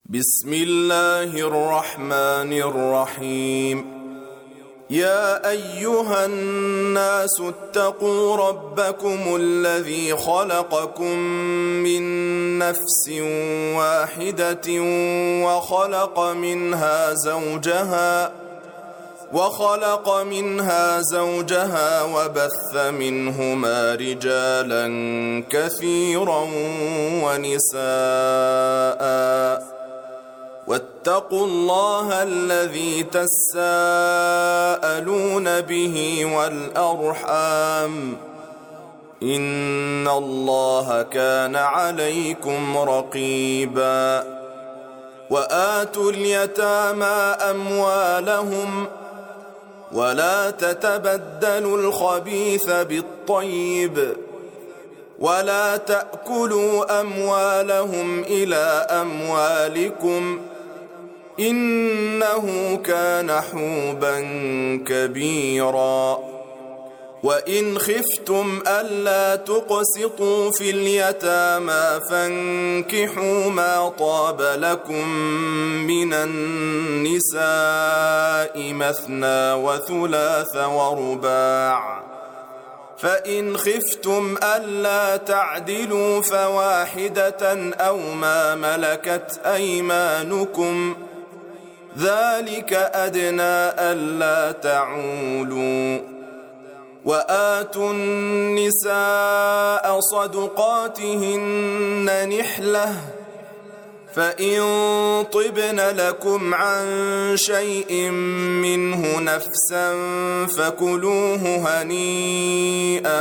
بسم الله الرحمن الرحيم. يا أيها الناس اتقوا ربكم الذي خلقكم من نفس واحدة وخلق منها زوجها وبث منهما رجالا كثيرا ونساء واتقوا الله الذي تساءلون به والأرحام إن الله كان عليكم رقيبا. وآتوا اليتامى أموالهم ولا تتبدلوا الخبيث بالطيب ولا تأكلوا أموالهم إلى أموالكم إنه كان حوبا كبيرا. وإن خفتم ألا تقسطوا في اليتامى فانكحوا ما طاب لكم من النساء مثنى وثلاث ورباع، فإن خفتم ألا تعدلوا فواحدة أو ما ملكت أيمانكم ذلك أدنى ألا تعولوا. وآتوا النساء صدقاتهن نحلة، فإن طبن لكم عن شيء منه نفسا فكلوه هنيئا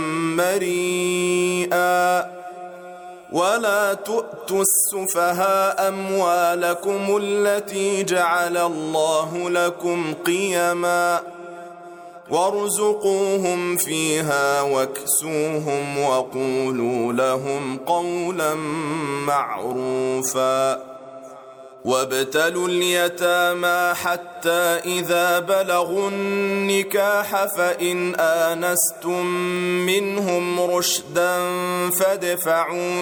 مريئا. ولا تؤتوا السفهاء أموالكم التي جعل الله لكم قيما وارزقوهم فيها واكسوهم وقولوا لهم قولا معروفا. وابتلوا اليتامى حتى إذا بلغوا النكاح فإن آنستم منهم رشدا فادفعوا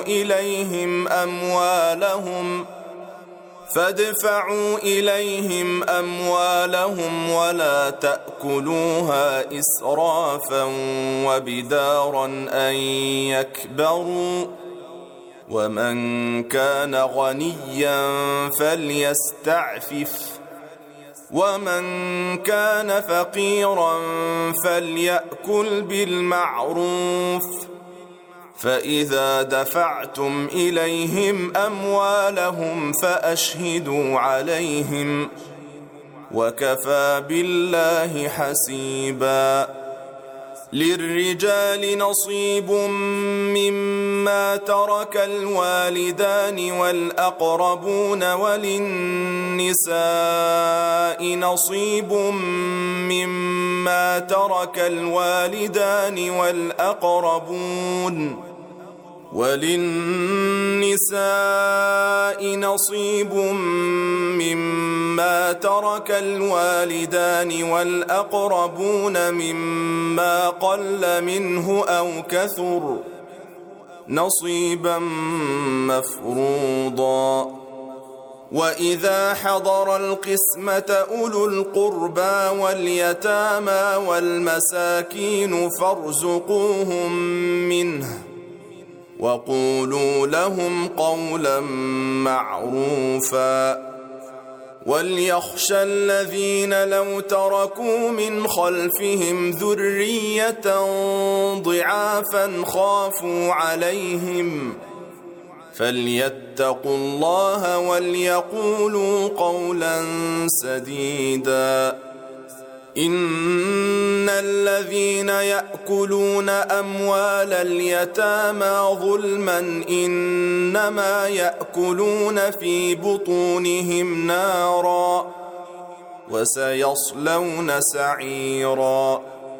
إليهم أموالهم ولا تأكلوها إسرافا وبدارا أن يكبروا، ومن كان غنيا فليستعفف ومن كان فقيرا فليأكل بالمعروف. فإذا دفعتم إليهم أموالهم فأشهدوا عليهم وكفى بالله حسيبا. للرجال نصيب مما ترك الوالدان والأقربون وللنساء نصيب مما ترك الوالدان والأقربون مما قل منه أو كثر نصيبا مفروضا. وإذا حضر القسمة أولو القربى واليتامى والمساكين فارزقوهم منه وقولوا لهم قولا معروفا. وليخشى الذين لو تركوا من خلفهم ذرية ضعافا خافوا عليهم فليتقوا الله وليقولوا قولا سديدا. إن الذين يأكلون أموال اليتامى ظلما إنما يأكلون في بطونهم نارا وسيصلون سعيرا.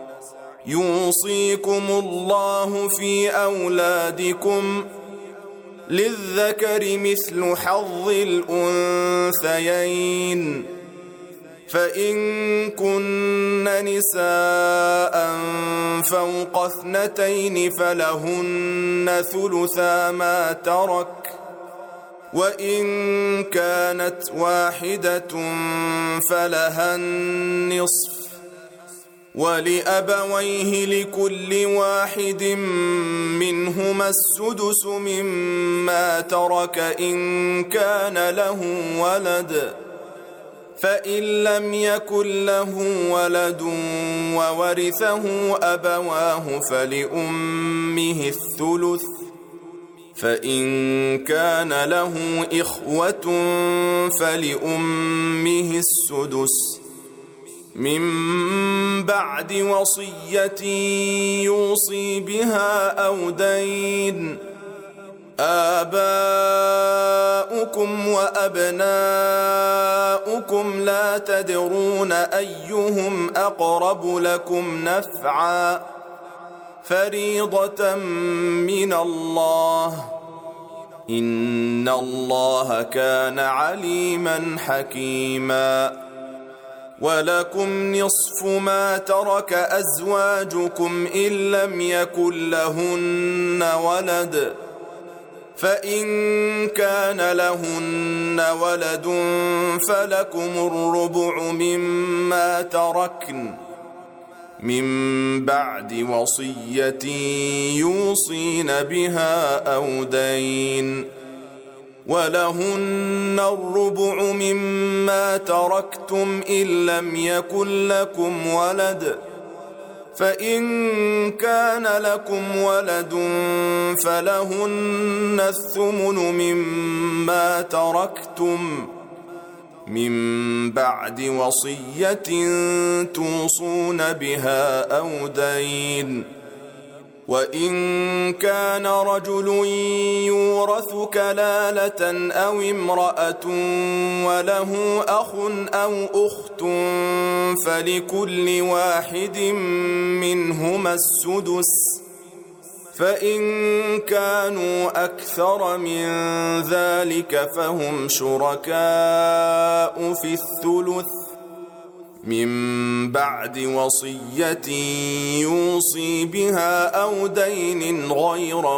يوصيكم الله في أولادكم للذكر مثل حظ الأنثيين، فإن كن نساء فوق 2 فلهن ثلثا ما ترك وإن كانت واحدة فلها النصف ولأبويه لكل واحد منهما السدس مما ترك إن كان له ولد، فإن لم يكن له ولد وورثه أبواه فلأمه الثلث، فإن كان له إخوة فلأمه السدس من بعد وصية يوصي بها أو دين. آباؤكم وأبناؤكم لا تدرون أيهم أقرب لكم نفعا، فريضة من الله، إن الله كان عليما حكيما. ولكم نصف ما ترك أزواجكم إن لم يكن لهن ولد، فإن كان لهن ولد فلكم الربع مما تركن من بعد وصية يوصين بها أو دين. ولهن الربع مما تركتم إن لم يكن لكم ولد، فإن كان لكم ولد فلهن الثمن مما تركتم من بعد وصية توصون بها أو دين. وإن كان رجل يورث كلالة أو امرأة وله أخ أو أخت فلكل واحد منهما السدس، فإن كانوا أكثر من ذلك فهم شركاء في الثلث من بعد وصية يوصي بها أو دين غير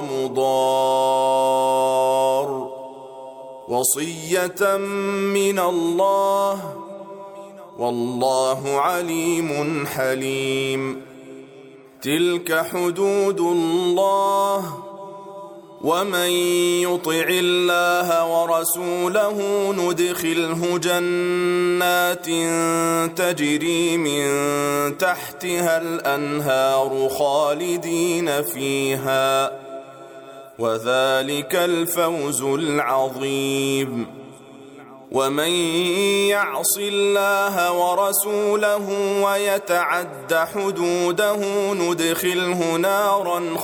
مضار، وصية من الله، والله عليم حليم. تلك حدود الله، ومن يطع الله ورسوله ندخله جنات تجري من تحتها الأنهار خالدين فيها، وذلك الفوز العظيم. ومن يعص الله ورسوله ويتعد حدوده ندخله نارا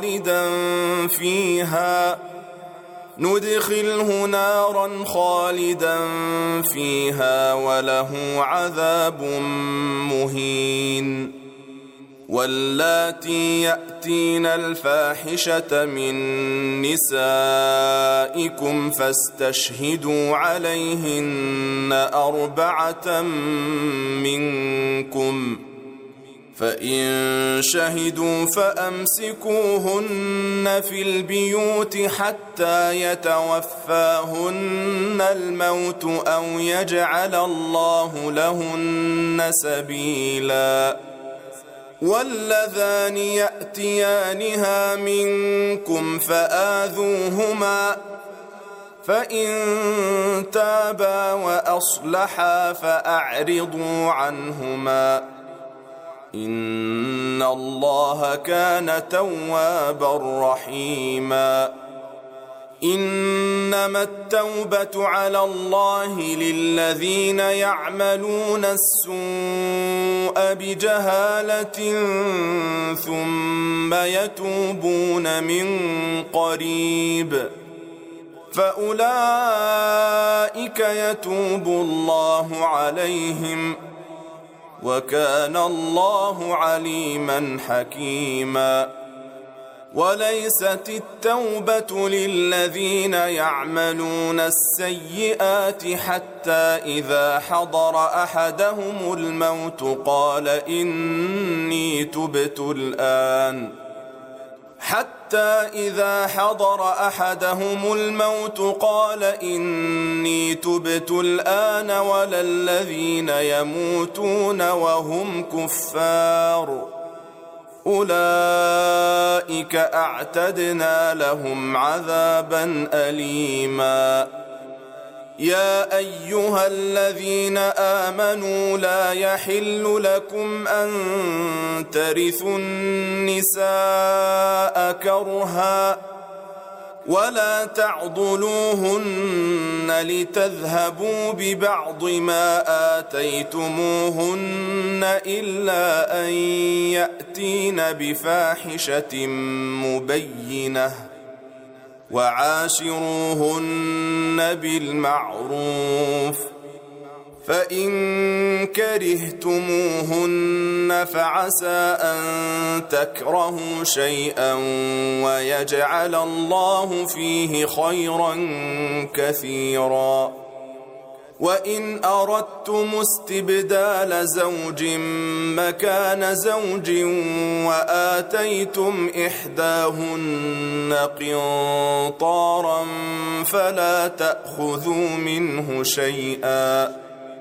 خالدا فيها وله عذاب مهين. واللاتي يأتين الفاحشة من نسائكم فاستشهدوا عليهن 4 منكم، فإن شهدوا فأمسكوهن في البيوت حتى يتوفاهن الموت أو يجعل الله لهن سبيلا. واللذان يأتيانها منكم فآذوهما، فإن تابا وأصلحا فأعرضوا عنهما، إن الله كان توابا رحيما. إنما التوبة على الله للذين يعملون السوء بجهالة ثم يتوبون من قريب، فأولئك يتوب الله عليهم، وكان الله عليما حكيما. وليست التوبة للذين يعملون السيئات حتى إذا حضر أحدهم الموت قال إني تبت الآن، حتى حتى إذا حضر أحدهم الموت قال إني تبت الآن ولا الذين يموتون وهم كفار أولئك أعتدنا لهم عذابا أليما يا أيها الذين آمنوا لا يحل لكم أن ترثوا النساء كرها ولا تعضلوهن لتذهبوا ببعض ما آتيتموهن إلا أن يأتين بفاحشة مبينة وعاشروهن بالمعروف فإن كرهتموهن فعسى أن تكرهوا شيئا ويجعل الله فيه خيرا كثيرا وإن أردتم استبدال زوج مكان زوج وآتيتم إحداهن قنطارا فلا تأخذوا منه شيئا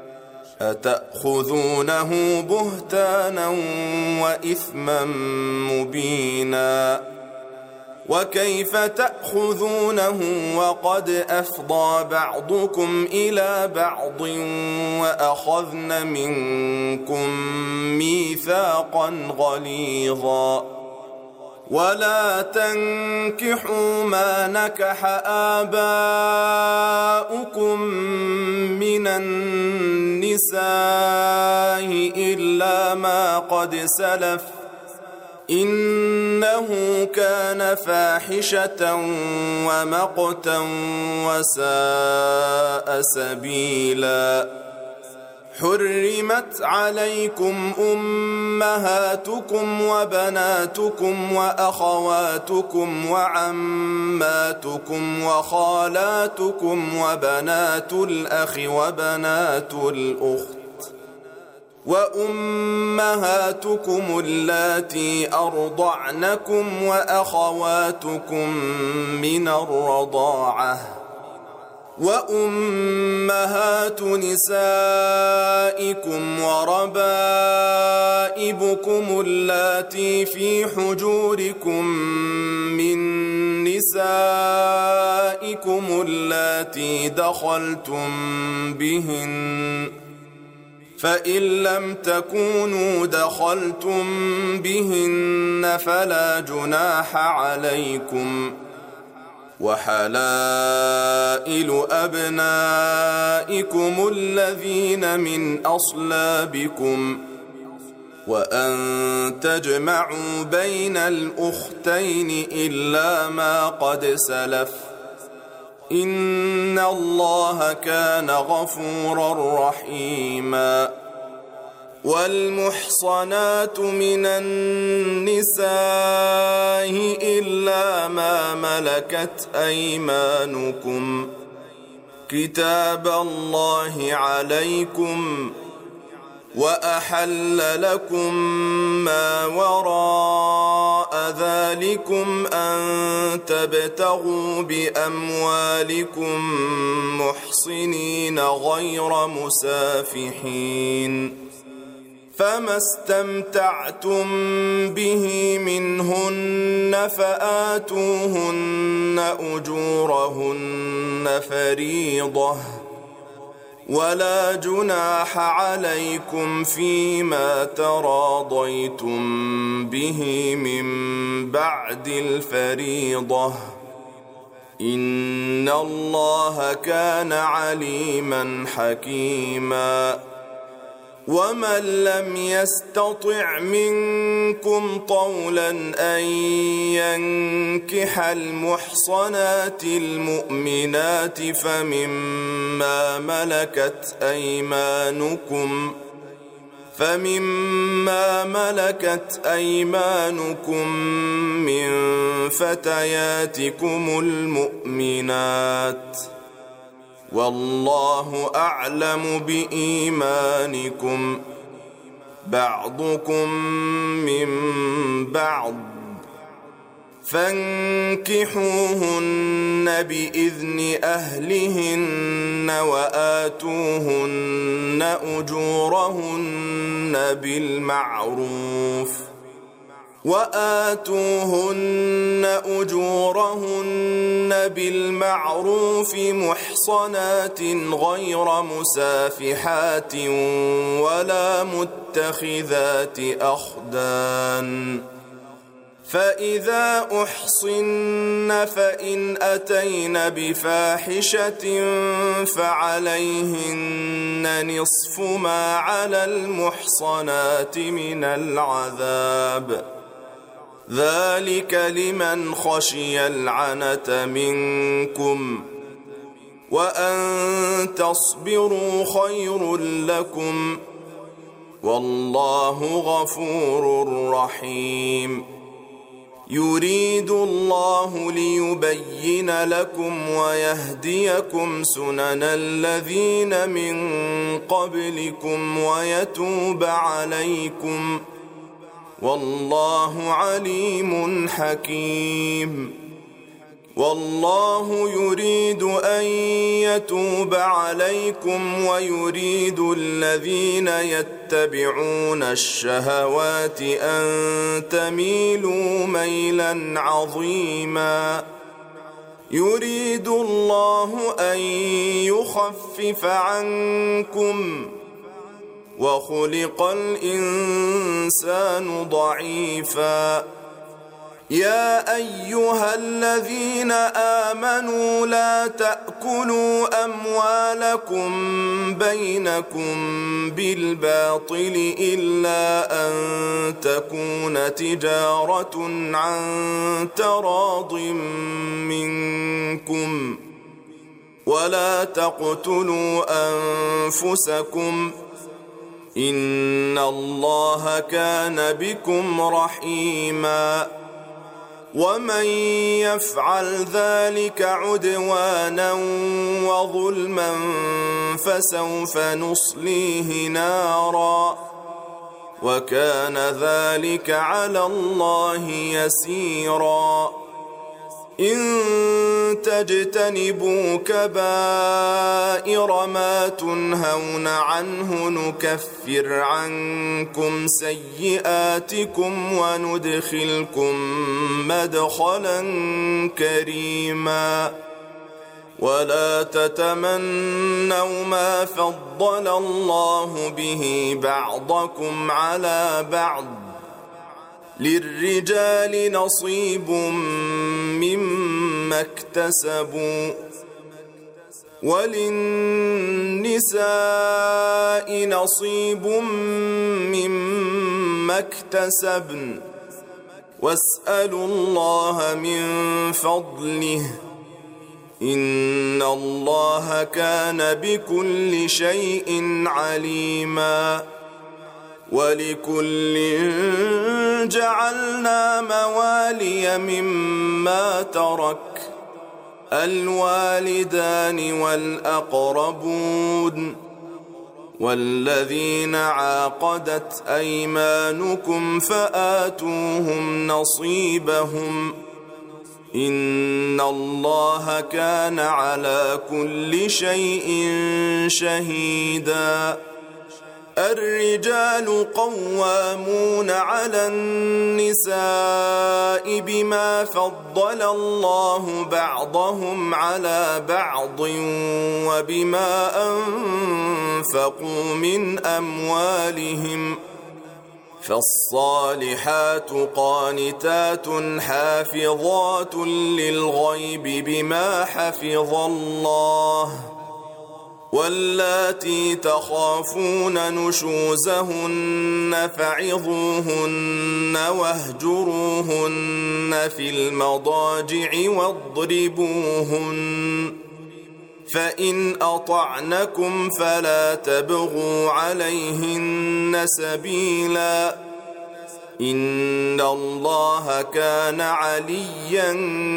أتأخذونه بهتانا وإثما مبينا وكيف تأخذونه وقد أفضى بعضكم إلى بعض وأخذن منكم ميثاقا غليظا ولا تنكحوا ما نكح آباؤكم من النساء إلا ما قد سلف إنه كان فاحشة ومقتا وساء سبيلا حرمت عليكم أمهاتكم وبناتكم وأخواتكم وعماتكم وخالاتكم وبنات الأخ وبنات الأخت وأمهاتكم اللاتي أرضعنكم وأخواتكم من الرضاعة وأمهات نسائكم وربائبكم اللاتي في حجوركم من نسائكم اللاتي دخلتم بهن فإن لم تكونوا دخلتم بهن فلا جناح عليكم وحلائل أبنائكم الذين من أصلابكم وأن تجمعوا بين الأختين إلا ما قد سلف إن الله كان غفورا رحيما والمحصنات من النساء إلا ما ملكت أيمانكم كتاب الله عليكم وأحل لكم ما وراء ذلكم أن تبتغوا بأموالكم محصنين غير مسافحين فما استمتعتم به منهن فآتوهن أجورهن فريضة ولا جناح عليكم فيما تراضيتم به من بعد الفريضة إن الله كان عليما حكيما ومن لم يستطع منكم طولا أن ينكح المحصنات المؤمنات فمما ملكت أيمانكم من فتياتكم المؤمنات والله أعلم بإيمانكم بعضكم من بعض فانكحوهن بإذن أهلهن وآتوهن أجورهن بالمعروف محصنات غير مسافحات ولا متخذات أخدان. فإذا أحصن فإن أتين بفاحشة فعليهن نصف ما على المحصنات من العذاب، ذلك لمن خشي العنة منكم، وأن تصبروا خير لكم، والله غفور رحيم. يريد الله ليبين لكم ويهديكم سنن الذين من قبلكم ويتوب عليكم، والله عليم حكيم. والله يريد أن يتوب عليكم ويريد الذين يتبعون الشهوات أن تميلوا ميلا عظيما. يريد الله أن يخفف عنكم، وخلق الإنسان ضعيفا. يا أيها الذين آمنوا لا تأكلوا أموالكم بينكم بالباطل إلا أن تكون تجارة عن تراض منكم، ولا تقتلوا أنفسكم، إن الله كان بكم رحيما. ومن يفعل ذلك عدوانا وظلما فسوف نصليه نارا، وكان ذلك على الله يسيرا. إن تجتنبوا كبائر ما تنهون عنه نكفر عنكم سيئاتكم وندخلكم مدخلا كريما. ولا تتمنوا ما فضل الله به بعضكم على بعض، للرجال نصيب مما اكتسبوا، وللنساء نصيب مما اكتسبن، واسألوا الله من فضله، إن الله كان بكل شيء عليما. ولكل جعلنا موالي مما ترك الوالدان والأقربون والذين عاقدت أيمانكم فآتوهم نصيبهم، إن الله كان على كل شيء شهيدا. الرجال قوامون على النساء بما فضل الله بعضهم على بعض وبما أنفقوا من أموالهم، فالصالحات قانتات حافظات للغيب بما حفظ الله، واللاتي تخافون نشوزهن فعظوهن واهجروهن في المضاجع واضربوهن، فإن أطعنكم فلا تبغوا عليهن سبيلا، إن الله كان عليا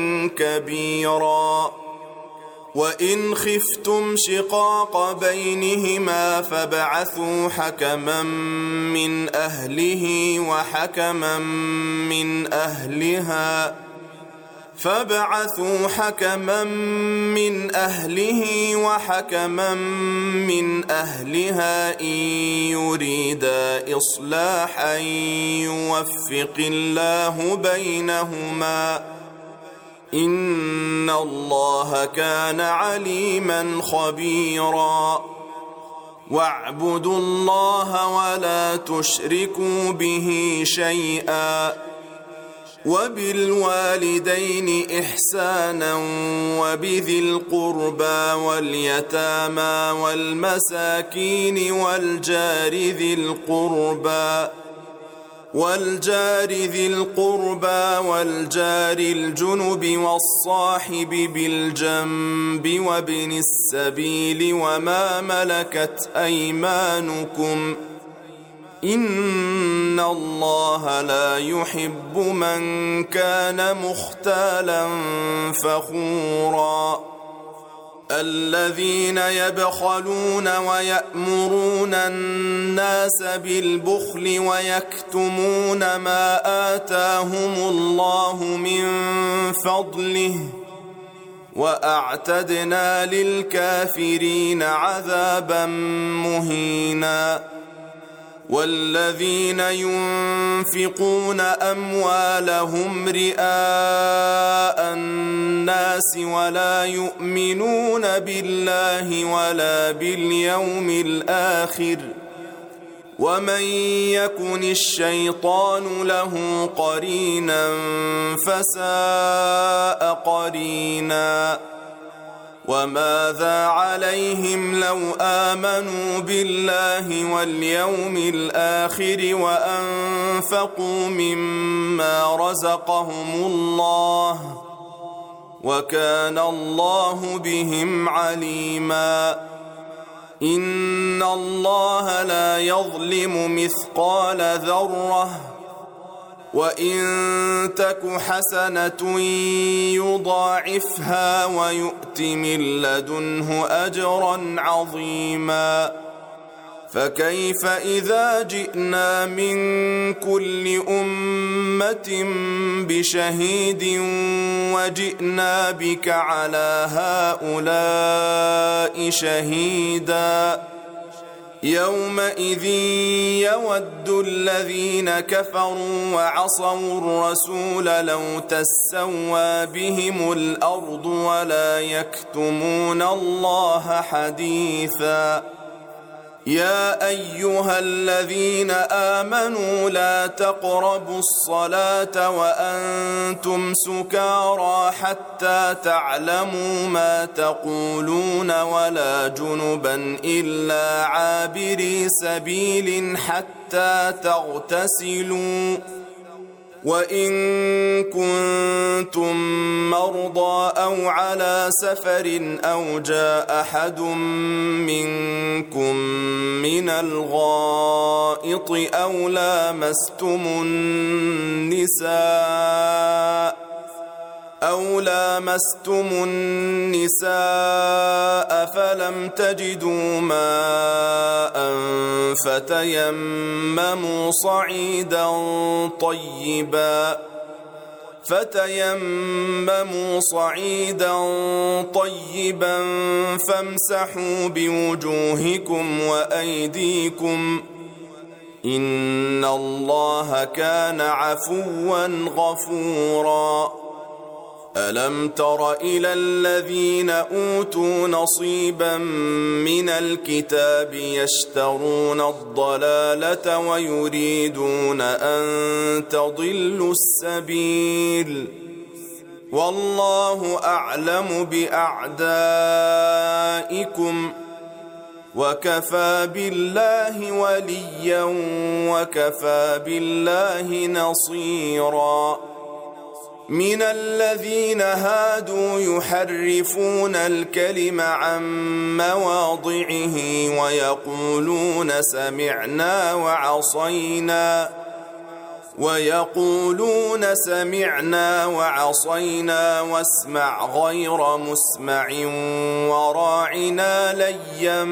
كبيرا. وإن خفتم شقاق بينهما فابعثوا حكما من أهله وحكما من أهلها فابعثوا حكما من أهله وحكما من أهلها إن يريدا إصلاحا يوفق الله بينهما إن الله كان عليما خبيرا واعبدوا الله ولا تشركوا به شيئا وبالوالدين إحسانا وبذي القربى واليتامى والمساكين والجار ذي القربى والجار الجنب والصاحب بالجنب وابن السبيل وما ملكت أيمانكم إن الله لا يحب من كان مختالا فخورا الذين يبخلون ويأمرون الناس بالبخل ويكتمون ما آتاهم الله من فضله وأعتدنا للكافرين عذابا مهينا والذين ينفقون أموالهم رئاء الناس ولا يؤمنون بالله ولا باليوم الآخر ومن يكن الشيطان له قرينا فساء قرينا وماذا عليهم لو آمنوا بالله واليوم الآخر وأنفقوا مما رزقهم الله وكان الله بهم عليما إن الله لا يظلم مثقال ذرة وإن تك حسنة يضاعفها ويؤت من لدنه أجرا عظيما فكيف إذا جئنا من كل أمة بشهيد وجئنا بك على هؤلاء شهيدا يومئذ يود الذين كفروا وعصوا الرسول لو تسوى بهم الأرض ولا يكتمون الله حديثا يا أيها الذين آمنوا لا تقربوا الصلاة وأنتم سكارى حتى تعلموا ما تقولون ولا جنبا إلا عابري سبيل حتى تغتسلوا وإن كنتم مرضى أو على سفر أو جاء أحد منكم من الغائط أو لامستم النساء فلم تجدوا ماء فتيمموا صعيدا طيبا فامسحوا بوجوهكم وأيديكم إن الله كان عفوا غفورا ألم تر إلى الذين أوتوا نصيبا من الكتاب يشترون الضلالة ويريدون أن تضلوا السبيل والله أعلم بأعدائكم وكفى بالله وليا وكفى بالله نصيرا من الذين هادوا يحرفون الكلم عن مواضعه ويقولون سمعنا وعصينا واسمع غير مسمع وراعنا ليا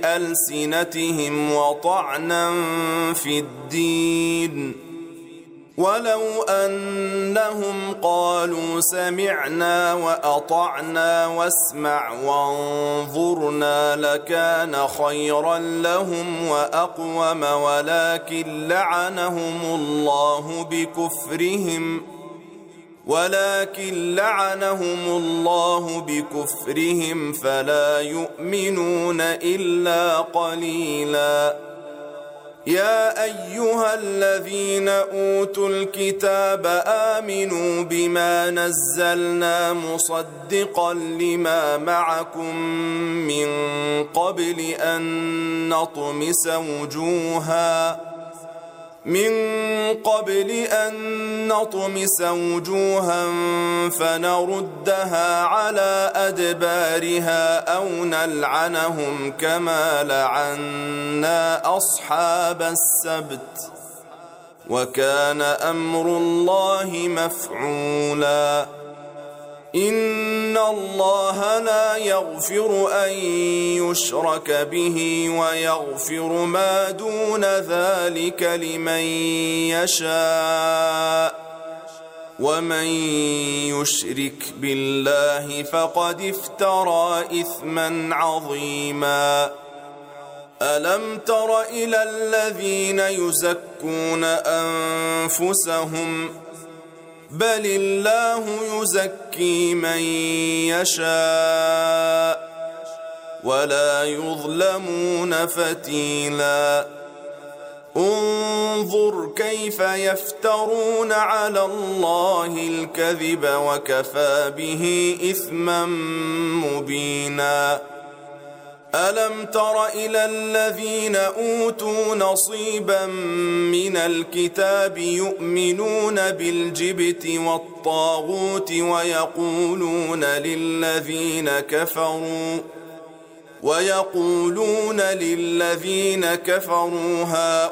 بألسنتهم وطعنا في الدين ولو أنهم قالوا سمعنا وأطعنا واسمع وانظرنا لكان خيرا لهم وأقوم ولكن لعنهم الله بكفرهم فلا يؤمنون إلا قليلا. يا أيها الذين أوتوا الكتاب آمنوا بما نزلنا مصدقا لما معكم من قبل أن نطمس وجوها فنردها على أدبارها أو نلعنهم كما لعنا أصحاب السبت وكان أمر الله مفعولا. إن الله لا يغفر أن يشرك به ويغفر ما دون ذلك لمن يشاء ومن يشرك بالله فقد افترى إثما عظيما. ألم تر إلى الذين يزكون أنفسهم بل الله يزكي من يشاء ولا يظلمون فتيلا. انظر كيف يفترون على الله الكذب وكفى به إثما مبينا. ألم تر إلى الذين أوتوا نصيبا من الكتاب يؤمنون بالجبت والطاغوت ويقولون للذين كفروا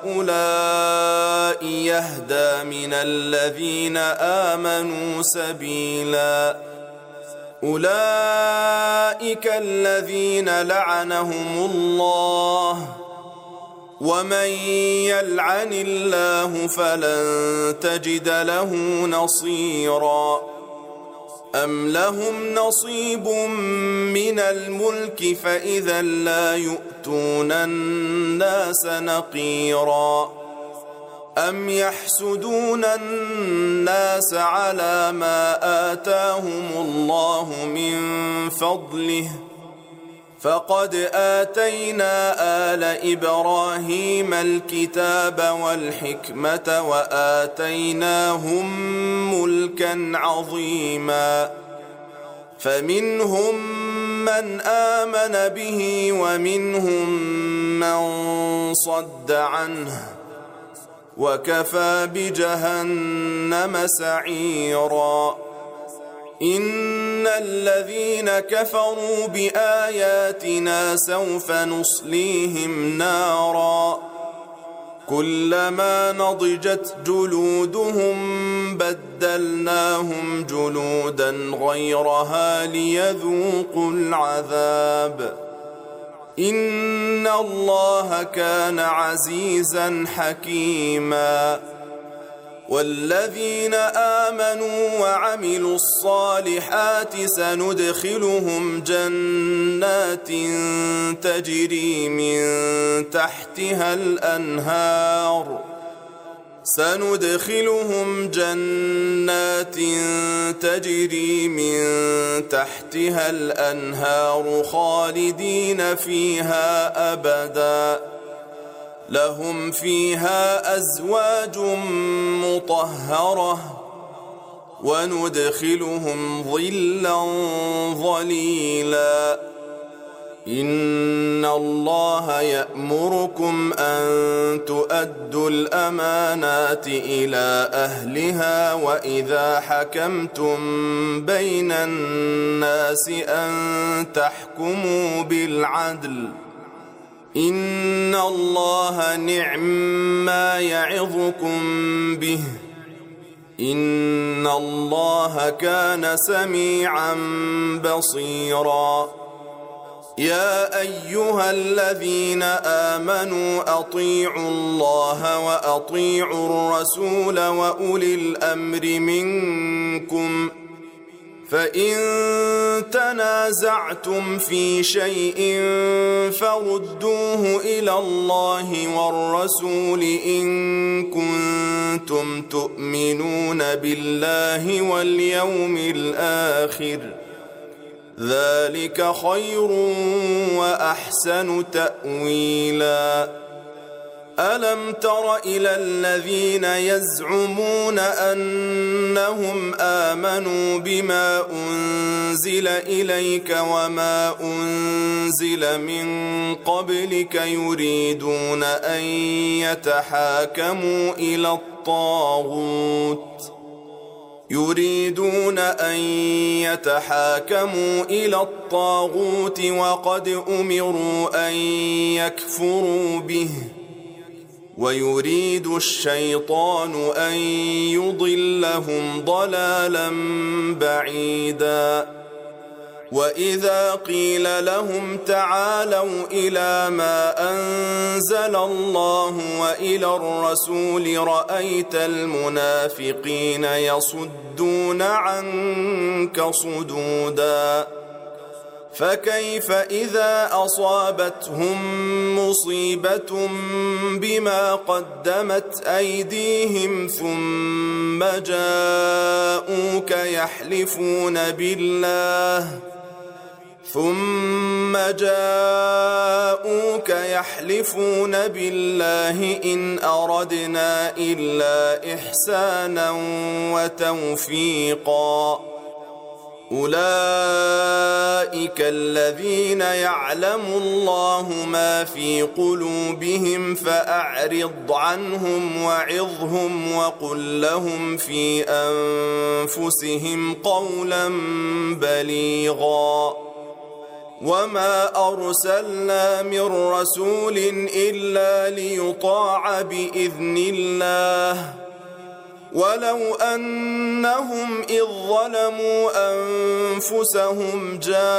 هؤلاء يهدى من الذين آمنوا سبيلا. أولئك الذين لعنهم الله ومن يلعن الله فلن تجد له نصيرا. أم لهم نصيب من الملك فإذا لا يؤتون الناس نقيرا. أم يحسدون الناس على ما آتاهم الله من فضله فقد آتينا آل إبراهيم الكتاب والحكمة وآتيناهم ملكا عظيما. فمنهم من آمن به ومنهم من صد عنه وكفى بجهنم سعيرا. إن الذين كفروا بآياتنا سوف نصليهم نارا كلما نضجت جلودهم بدلناهم جلودا غيرها ليذوقوا العذاب. إن الله كان عزيزا حكيما. والذين آمنوا وعملوا الصالحات سندخلهم جنات تجري من تحتها الأنهار خالدين فيها أبدا لهم فيها أزواج مطهرة وندخلهم ظلا ظليلا. إن الله يأمركم أن تؤدوا الأمانات إلى أهلها وإذا حكمتم بين الناس أن تحكموا بالعدل. إن الله نعم ما يعظكم به إن الله كان سميعا بصيرا. يا أيها الذين آمنوا أطيعوا الله وأطيعوا الرسول وأولي الأمر منكم فإن تنازعتم في شيء فردوه إلى الله والرسول إن كنتم تؤمنون بالله واليوم الآخر ذلك خير وأحسن تأويلا ألم تر إلى الذين يزعمون أنهم آمنوا بما أنزل إليك وما أنزل من قبلك يريدون أن يتحاكموا إلى الطاغوت وقد أمروا أن يكفروا به ويريد الشيطان أن يضلهم ضلالا بعيدا وإذا قيل لهم تعالوا إلى ما أنزل الله وإلى الرسول رأيت المنافقين يصدون عنك صدودا فكيف إذا أصابتهم مصيبة بما قدمت أيديهم ثم جاءوك يحلفون بالله إن أردنا إلا إحسانا وتوفيقا أولئك الذين يعلم الله ما في قلوبهم فأعرض عنهم وعظهم وقل لهم في أنفسهم قولا بليغا وما أرسلنا من رسول إلا ليطاع بإذن الله ولو أنهم إذ ظلموا أنفسهم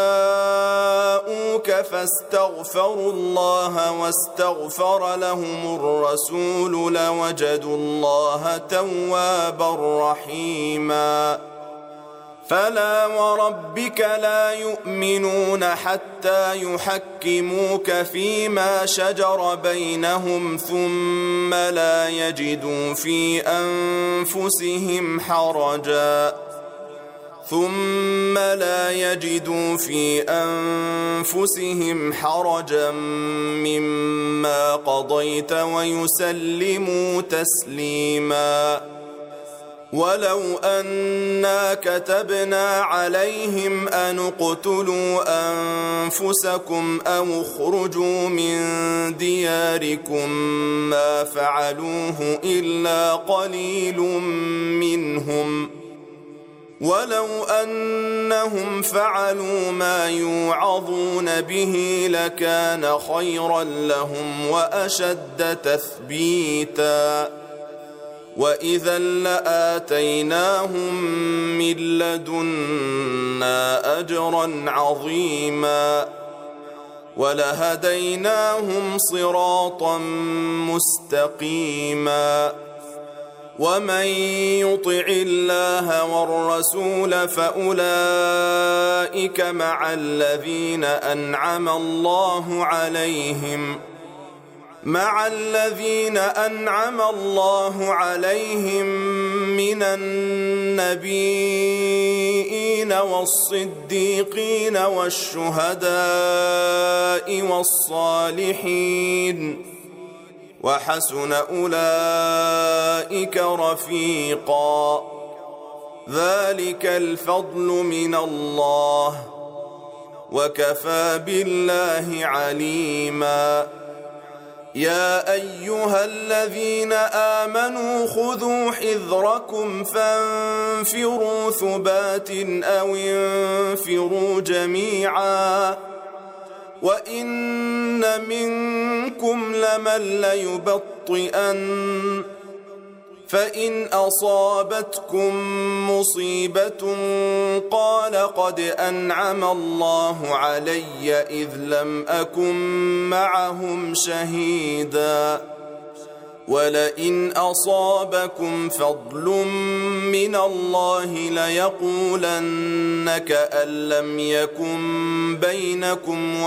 جاءوك فاستغفروا الله واستغفر لهم الرسول لوجدوا الله توابا رحيما فلا وربك لا يؤمنون حتى يحكموك فيما شجر بينهم ثم لا يجدوا في أنفسهم حرجا مما قضيت ويسلموا تسليما ولو أنا كتبنا عليهم أن اقتلوا أنفسكم أو اخرجوا من دياركم ما فعلوه إلا قليل منهم ولو أنهم فعلوا ما يوعظون به لكان خيرا لهم وأشد تثبيتا وإذا لآتيناهم من لدنا أجرا عظيما ولهديناهم صراطا مستقيما ومن يطع الله والرسول فأولئك مع الذين أنعم الله عليهم من النبيين والصديقين والشهداء والصالحين وحسن أولئك رفيقا ذلك الفضل من الله وكفى بالله عليما يا أيها الذين آمنوا خذوا حذركم فانفروا ثبات أو انفروا جميعا وإن منكم لمن ليبطئن فإن أصابتكم مصيبة قال قد أنعم الله علي إذ لم أكن معهم شهيدا ولئن أصابكم فضل من الله ليقولن كأن لم يكن بينكم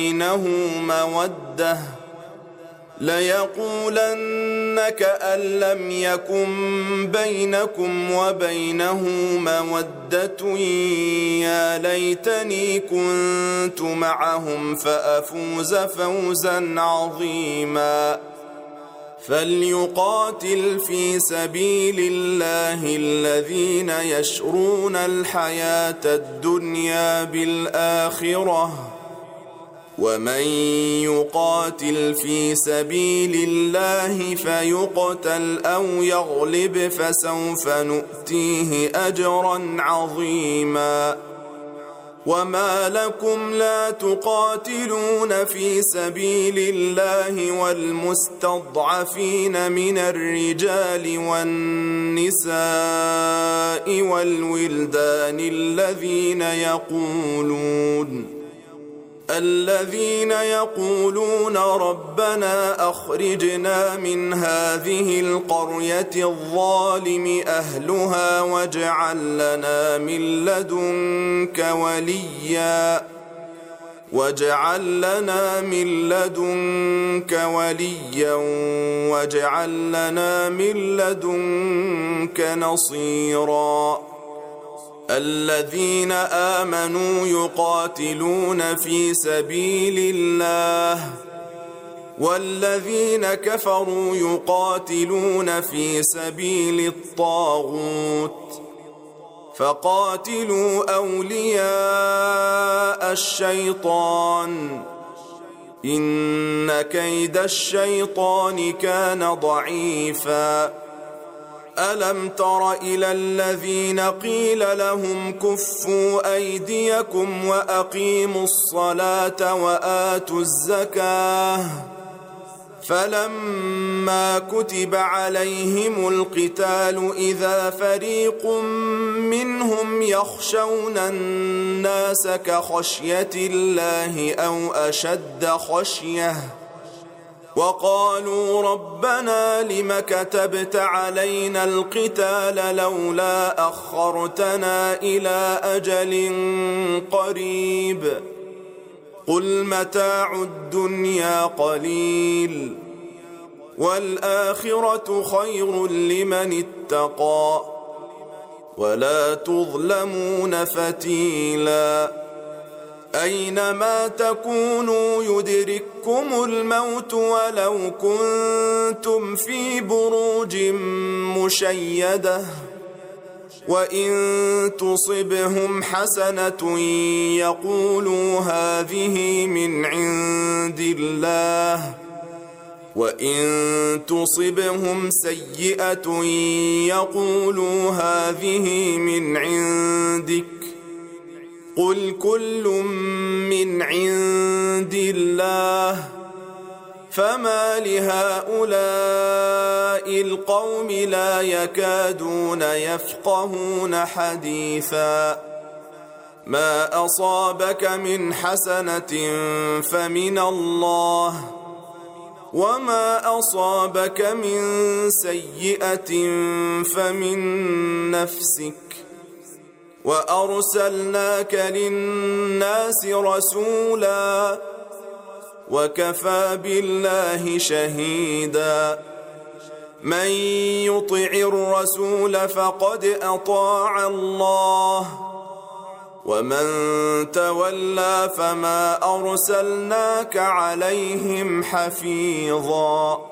وبينه مودة يا ليتني كنت معهم فأفوز فوزا عظيما فليقاتل في سبيل الله الذين يشرون الحياة الدنيا بالآخرة ومن يقاتل في سبيل الله فيقتل أو يغلب فسوف نؤتيه أجرا عظيما وما لكم لا تقاتلون في سبيل الله والمستضعفين من الرجال والنساء والولدان الذين يقولون ربنا أخرجنا من هذه القرية الظالم أهلها واجعل لنا من لدنك وليا واجعل لنا من لدنك نصيرا الذين آمنوا يقاتلون في سبيل الله والذين كفروا يقاتلون في سبيل الطاغوت فقاتلوا أولياء الشيطان إن كيد الشيطان كان ضعيفا ألم تر إلى الذين قيل لهم كفوا أيديكم وأقيموا الصلاة وآتوا الزكاة فلما كتب عليهم القتال إذا فريق منهم يخشون الناس كخشية الله أو أشد خشية وقالوا ربنا لم كتبت علينا القتال لولا أخرتنا إلى أجل قريب قل متاع الدنيا قليل والآخرة خير لمن اتقى ولا تظلمون فتيلا أينما تكونوا يدرككم الموت ولو كنتم في بروج مشيدة وإن تصبهم حسنة يقولوا هذه من عند الله وإن تصبهم سيئة يقولوا هذه من عندك قل كل من عند الله فما لهؤلاء القوم لا يكادون يفقهون حديثا ما أصابك من حسنة فمن الله وما أصابك من سيئة فمن نفسك وأرسلناك للناس رسولا وكفى بالله شهيدا من يطع الرسول فقد أطاع الله ومن تولى فما أرسلناك عليهم حفيظا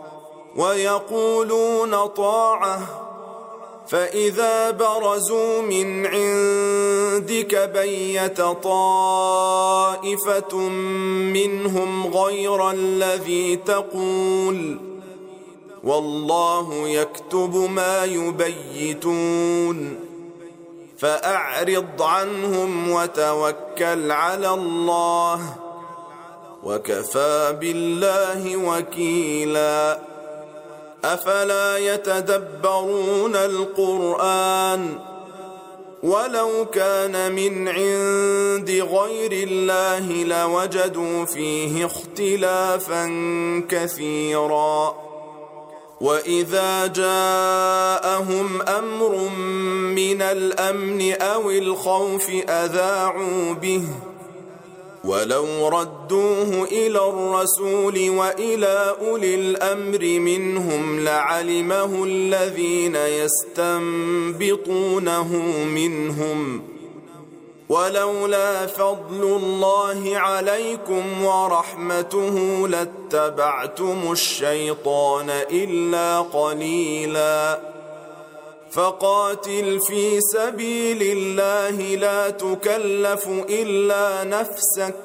ويقولون طاعة فإذا برزوا من عندك بيت طائفة منهم غير الذي تقول والله يكتب ما يبيتون فأعرض عنهم وتوكل على الله وكفى بالله وكيلا أفلا يتدبرون القرآن ولو كان من عند غير الله لوجدوا فيه اختلافا كثيرا وإذا جاءهم أمر من الأمن أو الخوف أذاعوا به ولو ردوه إلى الرسول وإلى أولي الأمر منهم لعلمه الذين يستنبطونه منهم ولولا فضل الله عليكم ورحمته لاتبعتم الشيطان إلا قليلا فقاتل في سبيل الله لا تكلف إلا نفسك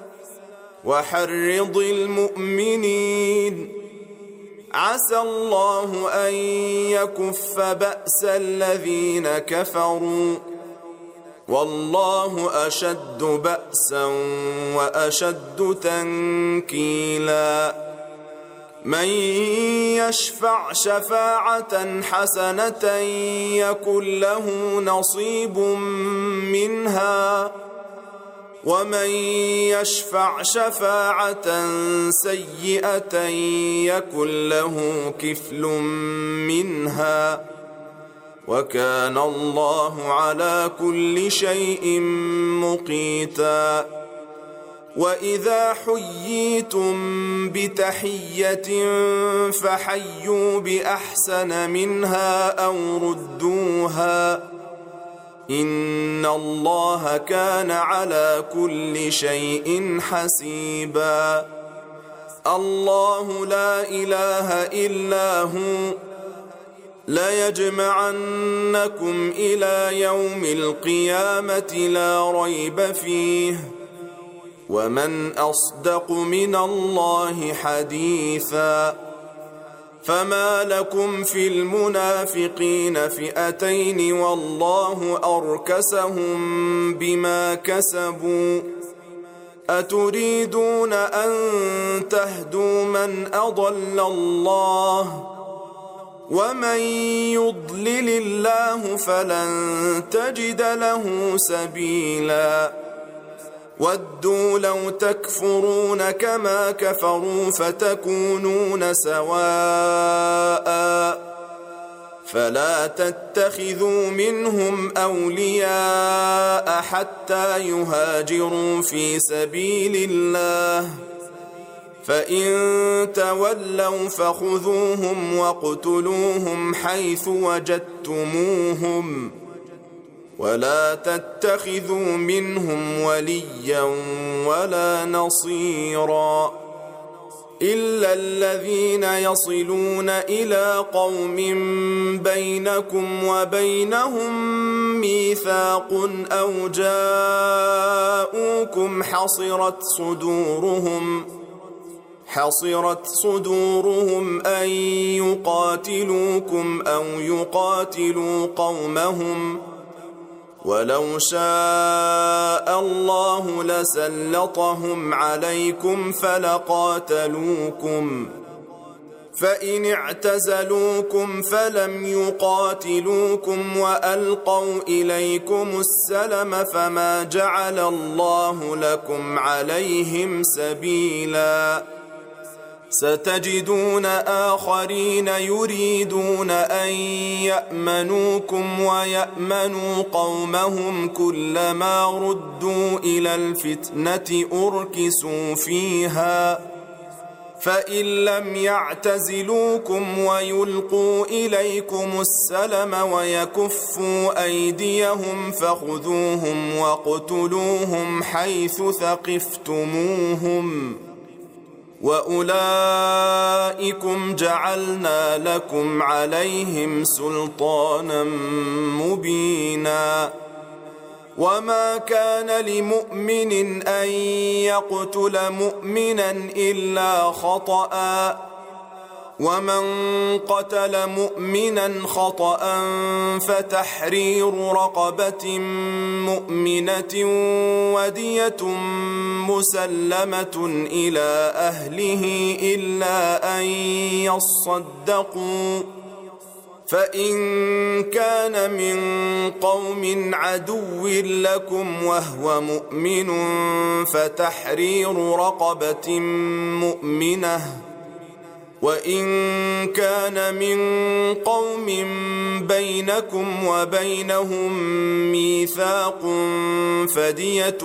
وحرض المؤمنين عسى الله أن يكف بأس الذين كفروا والله أشد بأسا وأشد تنكيلا من يشفع شفاعة حسنة يكن له نصيب منها ومن يشفع شفاعة سيئة يكن له كفل منها وكان الله على كل شيء مقيتا وإذا حييتم بتحية فحيوا بأحسن منها أو ردوها إن الله كان على كل شيء حسيبا الله لا إله إلا هو ليجمعنكم إلى يوم القيامة لا ريب فيه ومن أصدق من الله حديثا فما لكم في المنافقين فئتين والله أركسهم بما كسبوا أتريدون أن تهدوا من أضل الله ومن يضلل الله فلن تجد له سبيلا ودوا لو تكفرون كما كفروا فتكونون سواء فلا تتخذوا منهم أولياء حتى يهاجروا في سبيل الله فإن تولوا فخذوهم واقتلوهم حيث وجدتموهم ولا تتخذوا منهم وليا ولا نصيرا إلا الذين يصلون إلى قوم بينكم وبينهم ميثاق أو جاءوكم حصرت صدورهم أن يقاتلوكم أو يقاتلوا قومهم ولو شاء الله لسلطهم عليكم فلقاتلوكم فإن اعتزلوكم فلم يقاتلوكم وألقوا إليكم السلم فما جعل الله لكم عليهم سبيلا ستجدون آخرين يريدون أن يأمنوكم ويأمنوا قومهم كلما ردوا إلى الفتنة أركسوا فيها فإن لم يعتزلوكم ويلقوا إليكم السلم ويكفوا أيديهم فخذوهم واقتلوهم حيث ثقفتموهم وأولئكم جعلنا لكم عليهم سلطانا مبينا وما كان لمؤمن أن يقتل مؤمنا إلا خطأ ومن قتل مؤمنا خطأ فتحرير رقبة مؤمنة ودية مسلمة إلى أهله إلا أن يصدقوا، فإن كان من قوم عدو لكم وهو مؤمن فتحرير رقبة مؤمنة، وإن كان من قوم بينكم وبينهم ميثاق فدية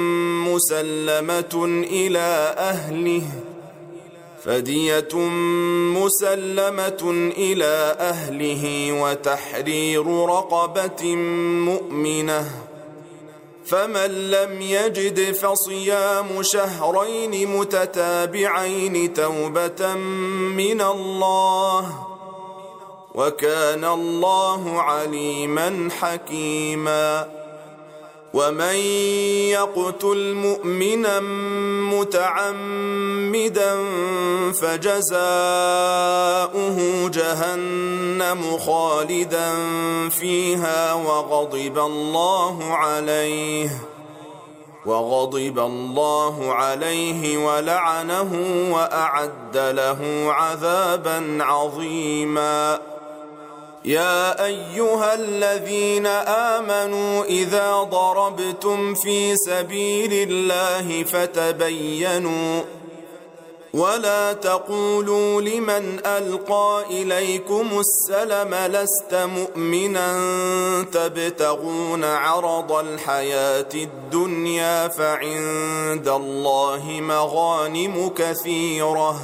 مسلمة إلى أهله وتحرير رقبة مؤمنة، فمن لم يجد فصيام شهرين متتابعين توبة من الله، وكان الله عليما حكيما. ومن يقتل مؤمنا متعمدا فجزاؤه جهنم خالدا فيها وغضب الله عليه ولعنه وأعد له عذابا عظيما. يا أيها الذين آمنوا إذا ضربتم في سبيل الله فتبينوا ولا تقولوا لمن ألقى إليكم السلم لست مؤمنا تبتغون عرض الحياة الدنيا فعند الله مغانم كثيرة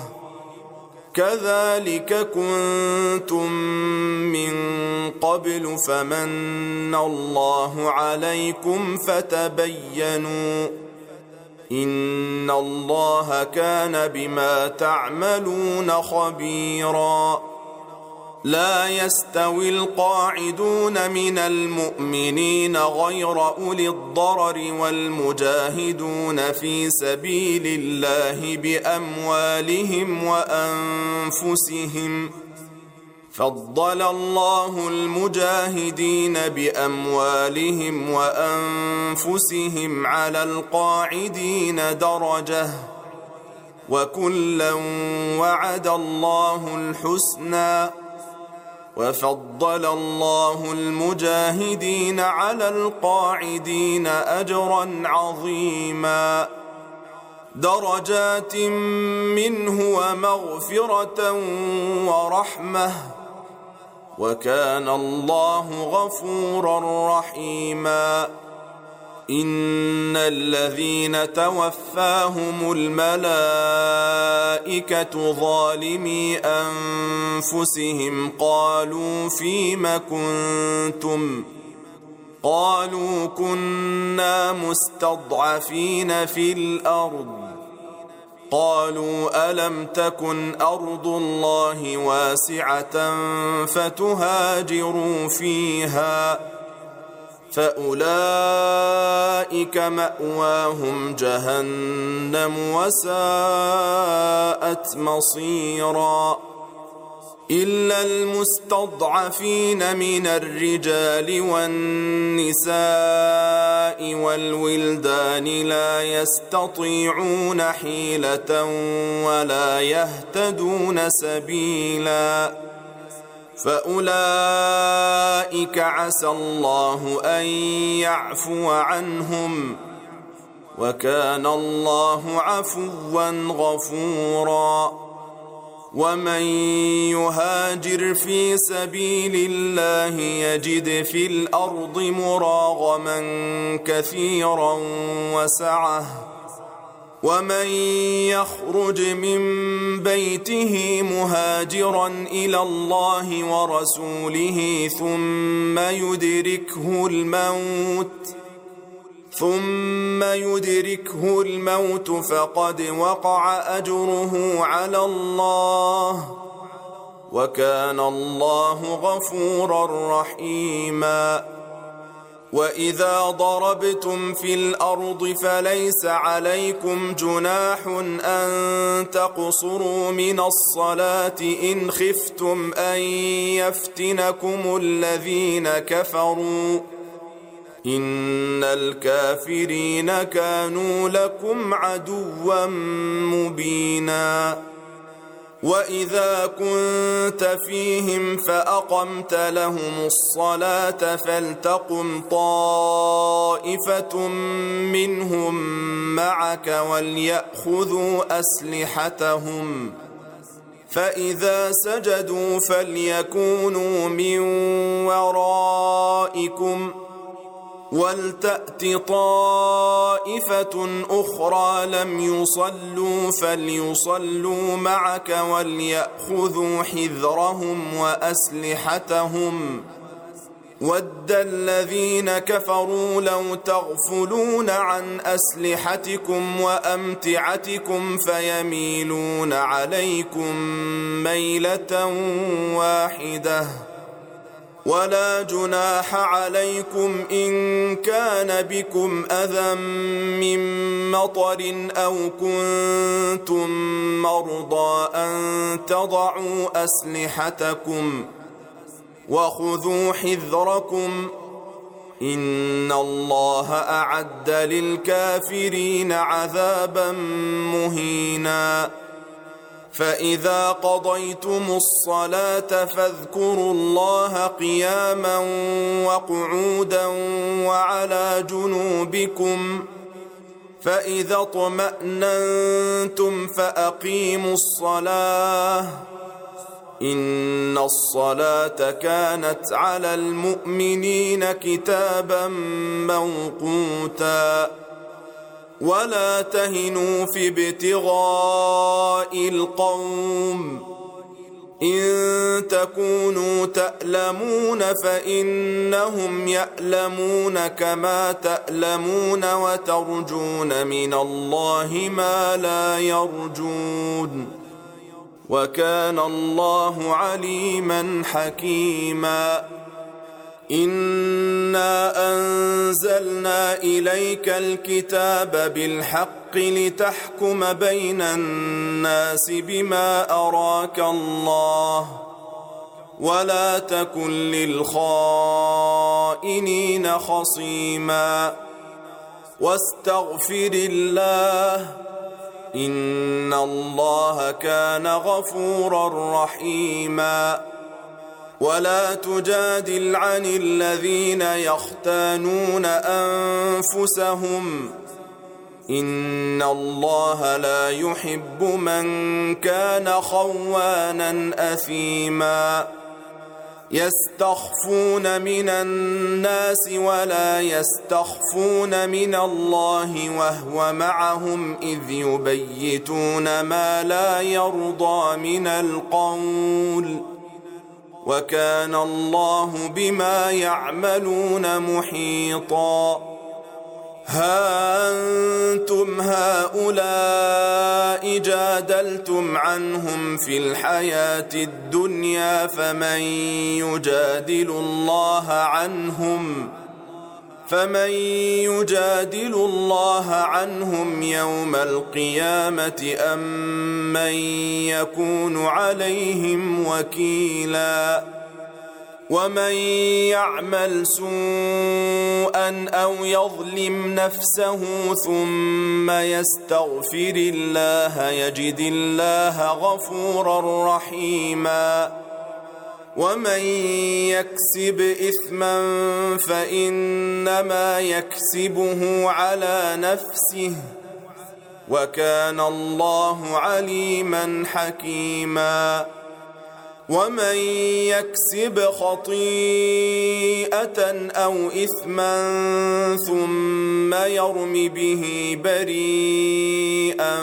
كذلك كنتم من قبل فمن الله عليكم فتبينوا إن الله كان بما تعملون خبيرا. لا يستوي القاعدون من المؤمنين غير أولي الضرر والمجاهدون في سبيل الله بأموالهم وأنفسهم، فضل الله المجاهدين بأموالهم وأنفسهم على القاعدين درجة، وكلا وعد الله الحسنى، وفضل الله المجاهدين على القاعدين أجرا عظيما، درجات منه ومغفرة ورحمة، وكان الله غفورا رحيما. إن الذين توفاهم الملائكة ظالمي أنفسهم قالوا فيم كنتم؟ قالوا كنا مستضعفين في الأرض. قالوا ألم تكن أرض الله واسعة فتهاجروا فيها فأولئك مأواهم جهنم وساءت مصيرا. إلا المستضعفين من الرجال والنساء والولدان لا يستطيعون حيلة ولا يهتدون سبيلا، فأولئك عسى الله أن يعفو عنهم، وكان الله عفوا غفورا. ومن يهاجر في سبيل الله يجد في الأرض مراغما كثيرا وسعة، ومن يخرج من بيته مهاجرا إلى الله ورسوله ثم يدركه الموت فقد وقع أجره على الله، وكان الله غفورا رحيما. وإذا ضربتم في الأرض فليس عليكم جناح أن تقصروا من الصلاة إن خفتم أن يفتنكم الذين كفروا إن الكافرين كانوا لكم عدوا مبينا وإذا كنت فيهم فأقمت لهم الصلاة فلتقم طائفة منهم معك وليأخذوا أسلحتهم فإذا سجدوا فليكونوا من ورائكم ولتأت طائفة أخرى لم يصلوا فليصلوا معك وليأخذوا حذرهم وأسلحتهم ود الذين كفروا لو تغفلون عن أسلحتكم وأمتعتكم فيميلون عليكم ميلة واحدة ولا جناح عليكم إن كان بكم أذى من مطر أو كنتم مرضى أن تضعوا أسلحتكم وخذوا حذركم إن الله أعد للكافرين عذابا مهينا فإذا قضيتم الصلاة فاذكروا الله قياما وقعودا وعلى جنوبكم فإذا اطمأننتم فأقيموا الصلاة إن الصلاة كانت على المؤمنين كتابا موقوتا ولا تهنوا في ابتغاء القوم إن تكونوا تألمون فإنهم يألمون كما تألمون وترجون من الله ما لا يرجون وكان الله عليما حكيما إنا أنزلنا إليك الكتاب بالحق لتحكم بين الناس بما أراك الله ولا تكن للخائنين خصيما واستغفر الله إن الله كان غفورا رحيما ولا تجادل عن الذين يختانون أنفسهم إن الله لا يحب من كان خوانا أثيما يستخفون من الناس ولا يستخفون من الله وهو معهم إذ يبيتون ما لا يرضى من القول وكان الله بما يعملون محيطا ها أنتم هؤلاء جادلتم عنهم في الحياة الدنيا فمن يجادل الله عنهم يوم القيامة أم من يكون عليهم وكيلا ومن يعمل سوءا أو يظلم نفسه ثم يستغفر الله يجد الله غفورا رحيما ومن يكسب إثما فإنما يكسبه على نفسه وكان الله عليما حكيما ومن يكسب خطيئة أو إثما ثم يرم به بريئا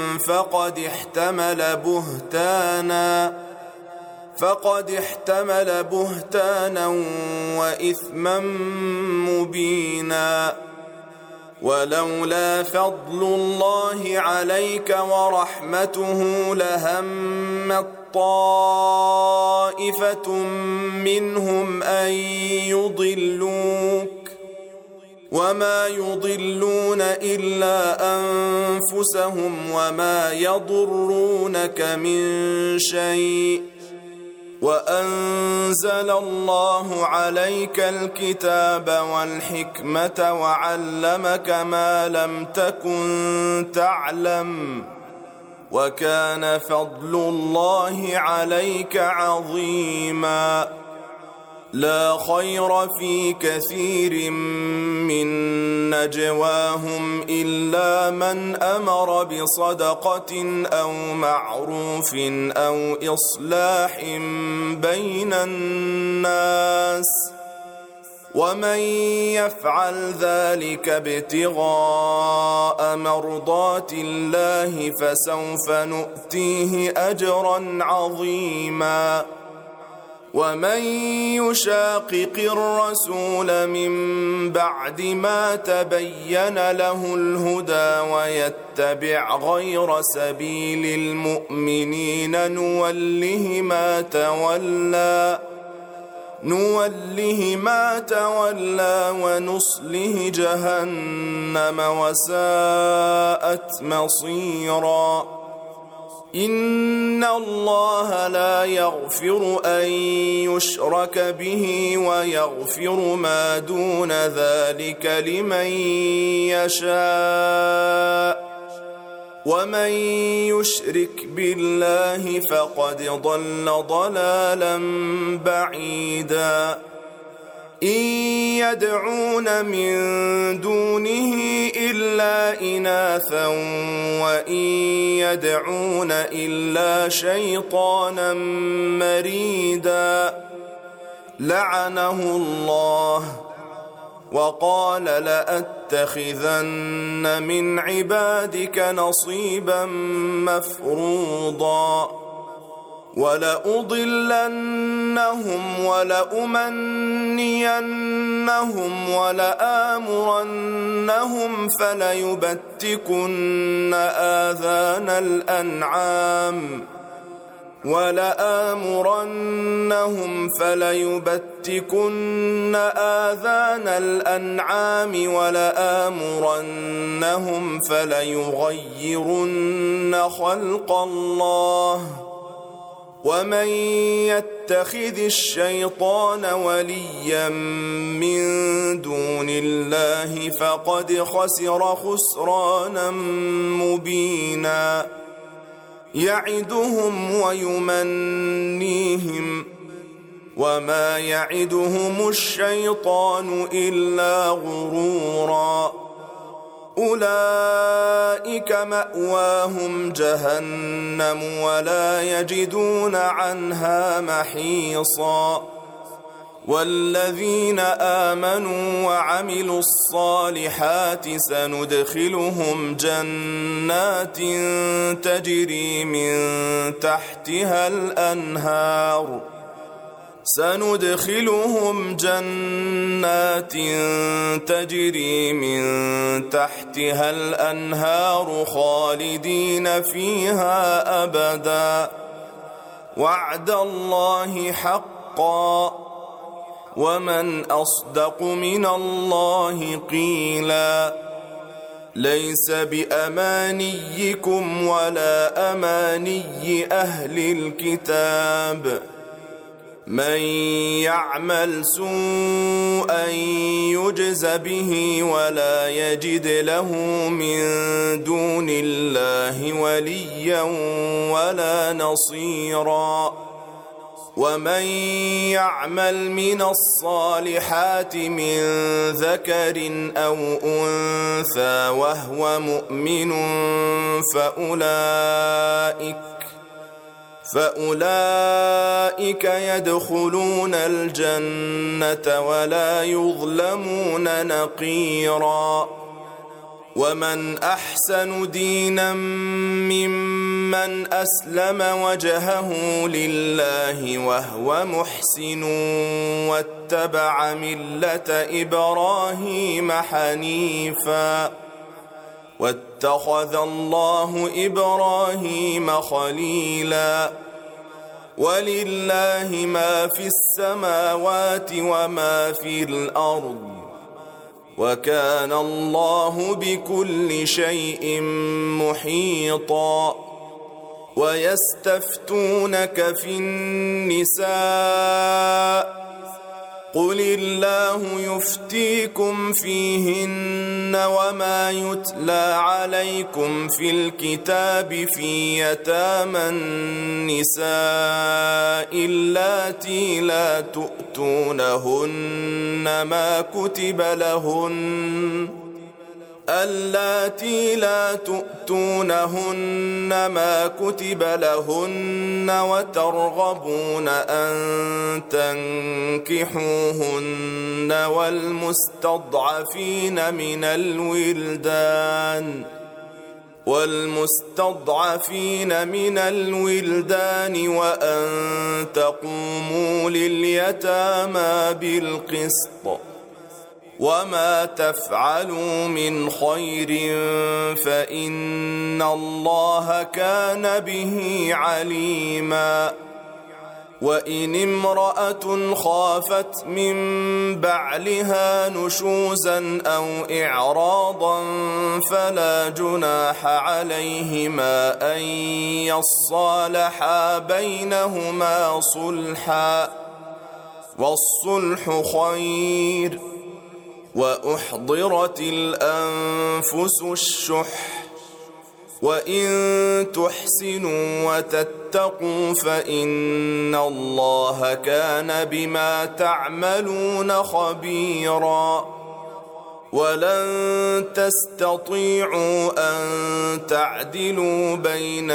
فقد احتمل بهتانا وإثما مبينا ولولا فضل الله عليك ورحمته لهمت طائفة منهم أن يضلوك وما يضلون إلا أنفسهم وما يضرونك من شيء وأنزل الله عليك الكتاب والحكمة وعلمك ما لم تكن تعلم وكان فضل الله عليك عظيما لا خير في كثير من نجواهم إلا من أمر بصدقة أو معروف أو إصلاح بين الناس ومن يفعل ذلك ابتغاء مرضات الله فسوف نؤتيه أجرا عظيما ومن يشاقق الرسول من بعد ما تبين له الهدى ويتبع غير سبيل المؤمنين نوله ما تولى ونصله جهنم وساءت مصيرا إن الله لا يغفر أن يشرك به ويغفر ما دون ذلك لمن يشاء ومن يشرك بالله فقد ضل ضلالا بعيدا إن يدعون من دونه إلا إناثا وإن يدعون إلا شيطانا مريدا لعنه الله وقال لأتخذن من عبادك نصيبا مفروضا ولأضلنهم ولأمنينهم ولآمرنهم فليبتكن آذان الأنعام ولآمرنهم فليغيرن خلق الله ومن يتخذ الشيطان وليا من دون الله فقد خسر خسرانا مبينا يعدهم ويمنيهم وما يعدهم الشيطان إلا غرورا أولئك مأواهم جهنم ولا يجدون عنها محيصا والذين آمنوا وعملوا الصالحات سندخلهم جنات تجري من تحتها الأنهار خالدين فيها أبدا وعد الله حقا ومن أصدق من الله قيلا ليس بأمانيكم ولا أماني أهل الكتاب من يعمل سوءا يجز به ولا يجد له من دون الله وليا ولا نصيرا ومن يعمل من الصالحات من ذكر أو أنثى وهو مؤمن فأولئك يدخلون الجنة ولا يظلمون نقيرا ومن أحسن دينا ممن أسلم وجهه لله وهو محسن واتبع ملة إبراهيم حنيفا واتخذ الله إبراهيم خليلا ولله ما في السماوات وما في الأرض وكان الله بكل شيء محيطا. ويستفتونك في النساء قل الله يفتيكم فيهن وما يتلى عليكم في الكتاب في يتامى النساء اللاتي لا تؤتونهن ما كتب لهن وترغبون أن تنكحوهن والمستضعفين من الولدان وأن تقوموا لليتامى بالقسط. وما تفعلوا من خير فإن الله كان به عليما. وإن امرأة خافت من بعلها نشوزا أو إعراضا فلا جناح عليهما أن يصالحا بينهما صلحا، والصلح خير. وأحضرت الأنفس الشح وإن تحسنوا وتتقوا فإن الله كان بما تعملون خبيرا. ولن تستطيعوا أن تعدلوا بين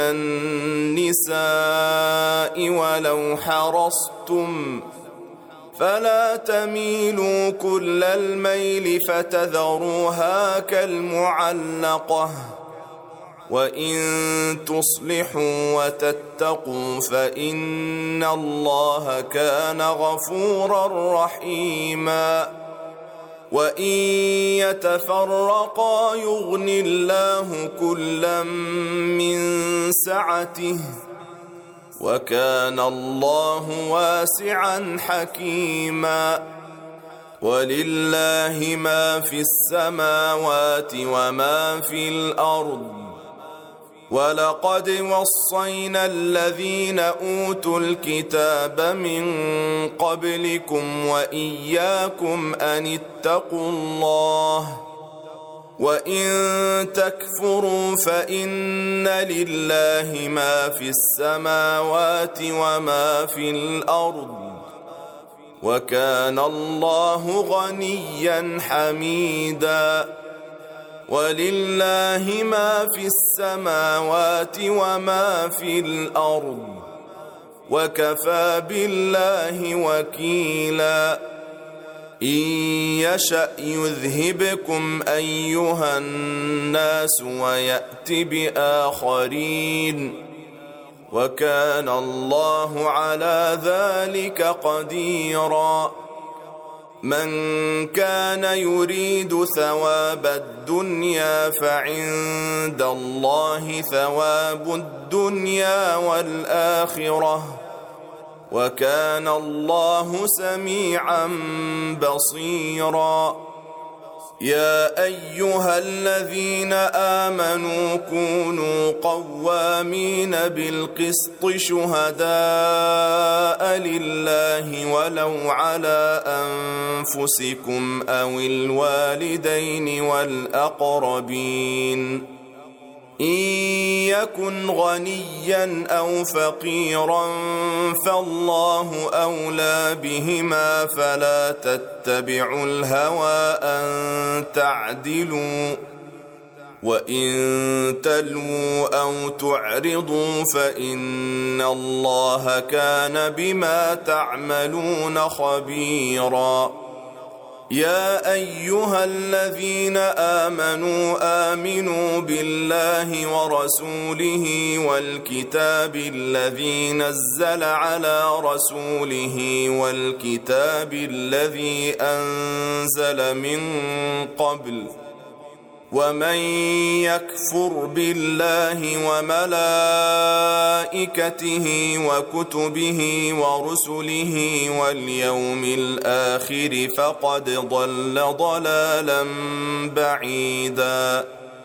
النساء ولو حرصتم، فلا تميلوا كل الميل فتذروها كالمعلقة. وإن تصلحوا وتتقوا فإن الله كان غفورا رحيما. وإن يتفرقا يغن الله كلا من سعته، وكان الله واسعا حكيما. ولله ما في السماوات وما في الأرض. ولقد وصينا الذين أوتوا الكتاب من قبلكم وإياكم أن اتقوا الله. وإن تكفروا فإن لله ما في السماوات وما في الأرض، وكان الله غنيا حميدا. ولله ما في السماوات وما في الأرض، وكفى بالله وكيلا. إن يشأ يذهبكم أيها الناس ويأت بآخرين، وكان الله على ذلك قديرا. من كان يريد ثواب الدنيا فعند الله ثواب الدنيا والآخرة، وكان الله سميعا بصيرا. يا أيها الذين آمنوا كونوا قوامين بالقسط شهداء لله ولو على أنفسكم أو الوالدين والأقربين. إن يكن غنيا أو فقيرا فالله أولى بهما، فلا تتبعوا الهوى أن تعدلوا. وإن تلووا أو تعرضوا فإن الله كان بما تعملون خبيرا. يا أيها الذين آمنوا بالله ورسوله والكتاب الذي نزل على رسوله والكتاب الذي أنزل من قبل، ومن يكفر بالله وملائكته وكتبه ورسله واليوم الآخر فقد ضل ضلالا بعيدا.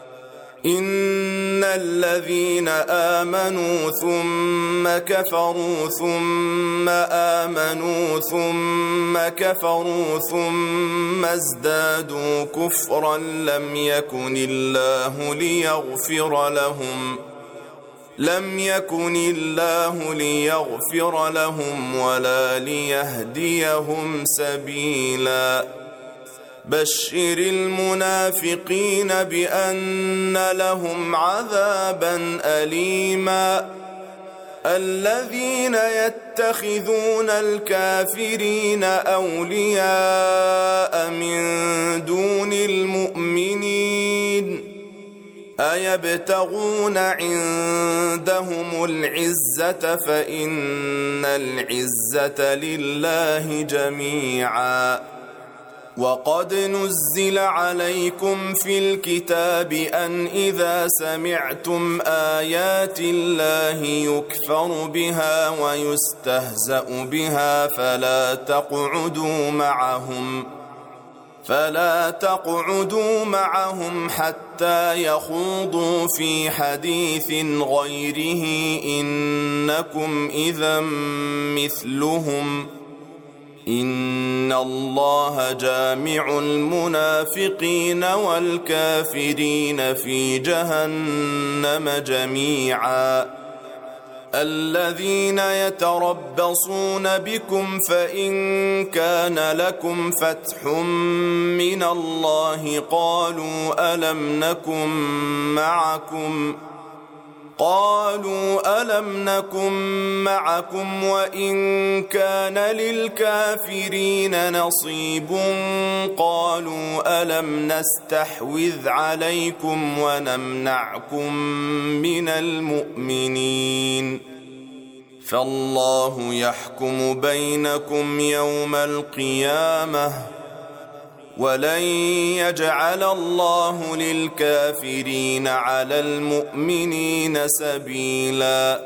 إن الذين آمنوا ثم كفروا ثم آمنوا ثم كفروا ثم ازدادوا كفرا لم يكن الله ليغفر لهم ولا ليهديهم سبيلا. بشر المنافقين بأن لهم عذابا أليما. الذين يتخذون الكافرين أولياء من دون المؤمنين أيبتغون عندهم العزة فإن العزة لله جميعا. وقد نزل عليكم في الكتاب أن إذا سمعتم آيات الله يكفر بها ويستهزأ بها فلا تقعدوا معهم حتى يخوضوا في حديث غيره إنكم إذا مثلهم إن الله جامع المنافقين والكافرين في جهنم جميعا. الذين يتربصون بكم فإن كان لكم فتح من الله قالوا ألم نكن معكم وإن كان للكافرين نصيب قالوا ألم نستحوذ عليكم ونمنعكم من المؤمنين فالله يحكم بينكم يوم القيامة ولن يجعل الله للكافرين على المؤمنين سبيلا.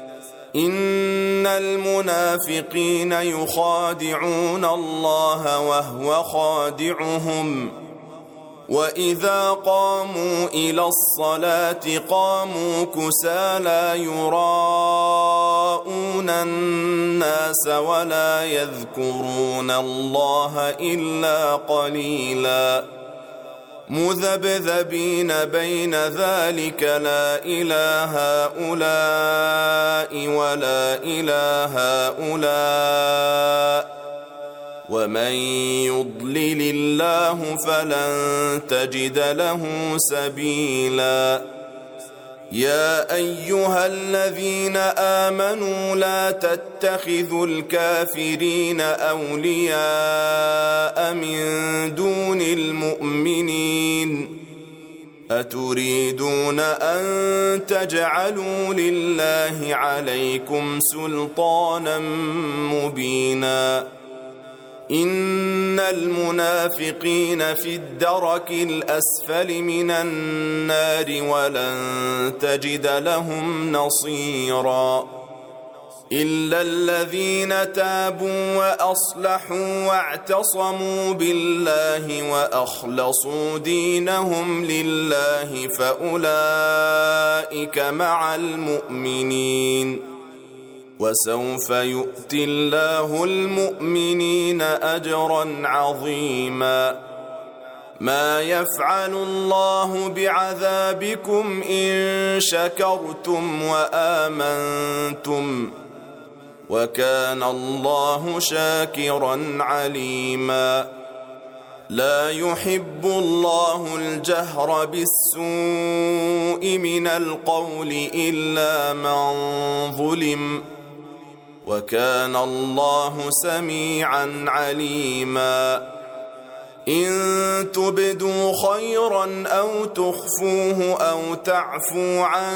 إن المنافقين يخادعون الله وهو خادعهم وإذا قاموا إلى الصلاة قاموا كسالى يراءون الناس ولا يذكرون الله إلا قليلا. مذبذبين بين ذلك لا إله هؤلاء ولا إله هؤلاء ومن يضلل الله فلن تجد له سبيلا. يا أيها الذين آمنوا لا تتخذوا الكافرين أولياء من دون المؤمنين أتريدون أن تجعلوا لله عليكم سلطانا مبينا. إن المنافقين في الدرك الأسفل من النار ولن تجد لهم نصيرا. إلا الذين تابوا وأصلحوا واعتصموا بالله وأخلصوا دينهم لله فأولئك مع المؤمنين وسوف يؤتي الله المؤمنين أجرا عظيما. ما يفعل الله بعذابكم إن شكرتم وآمنتم وكان الله شاكرا عليما. لا يحب الله الجهر بالسوء من القول إلا من ظلم وكان الله سميعا عليما. إن تبدوا خيرا أو تخفوه أو تعفوا عن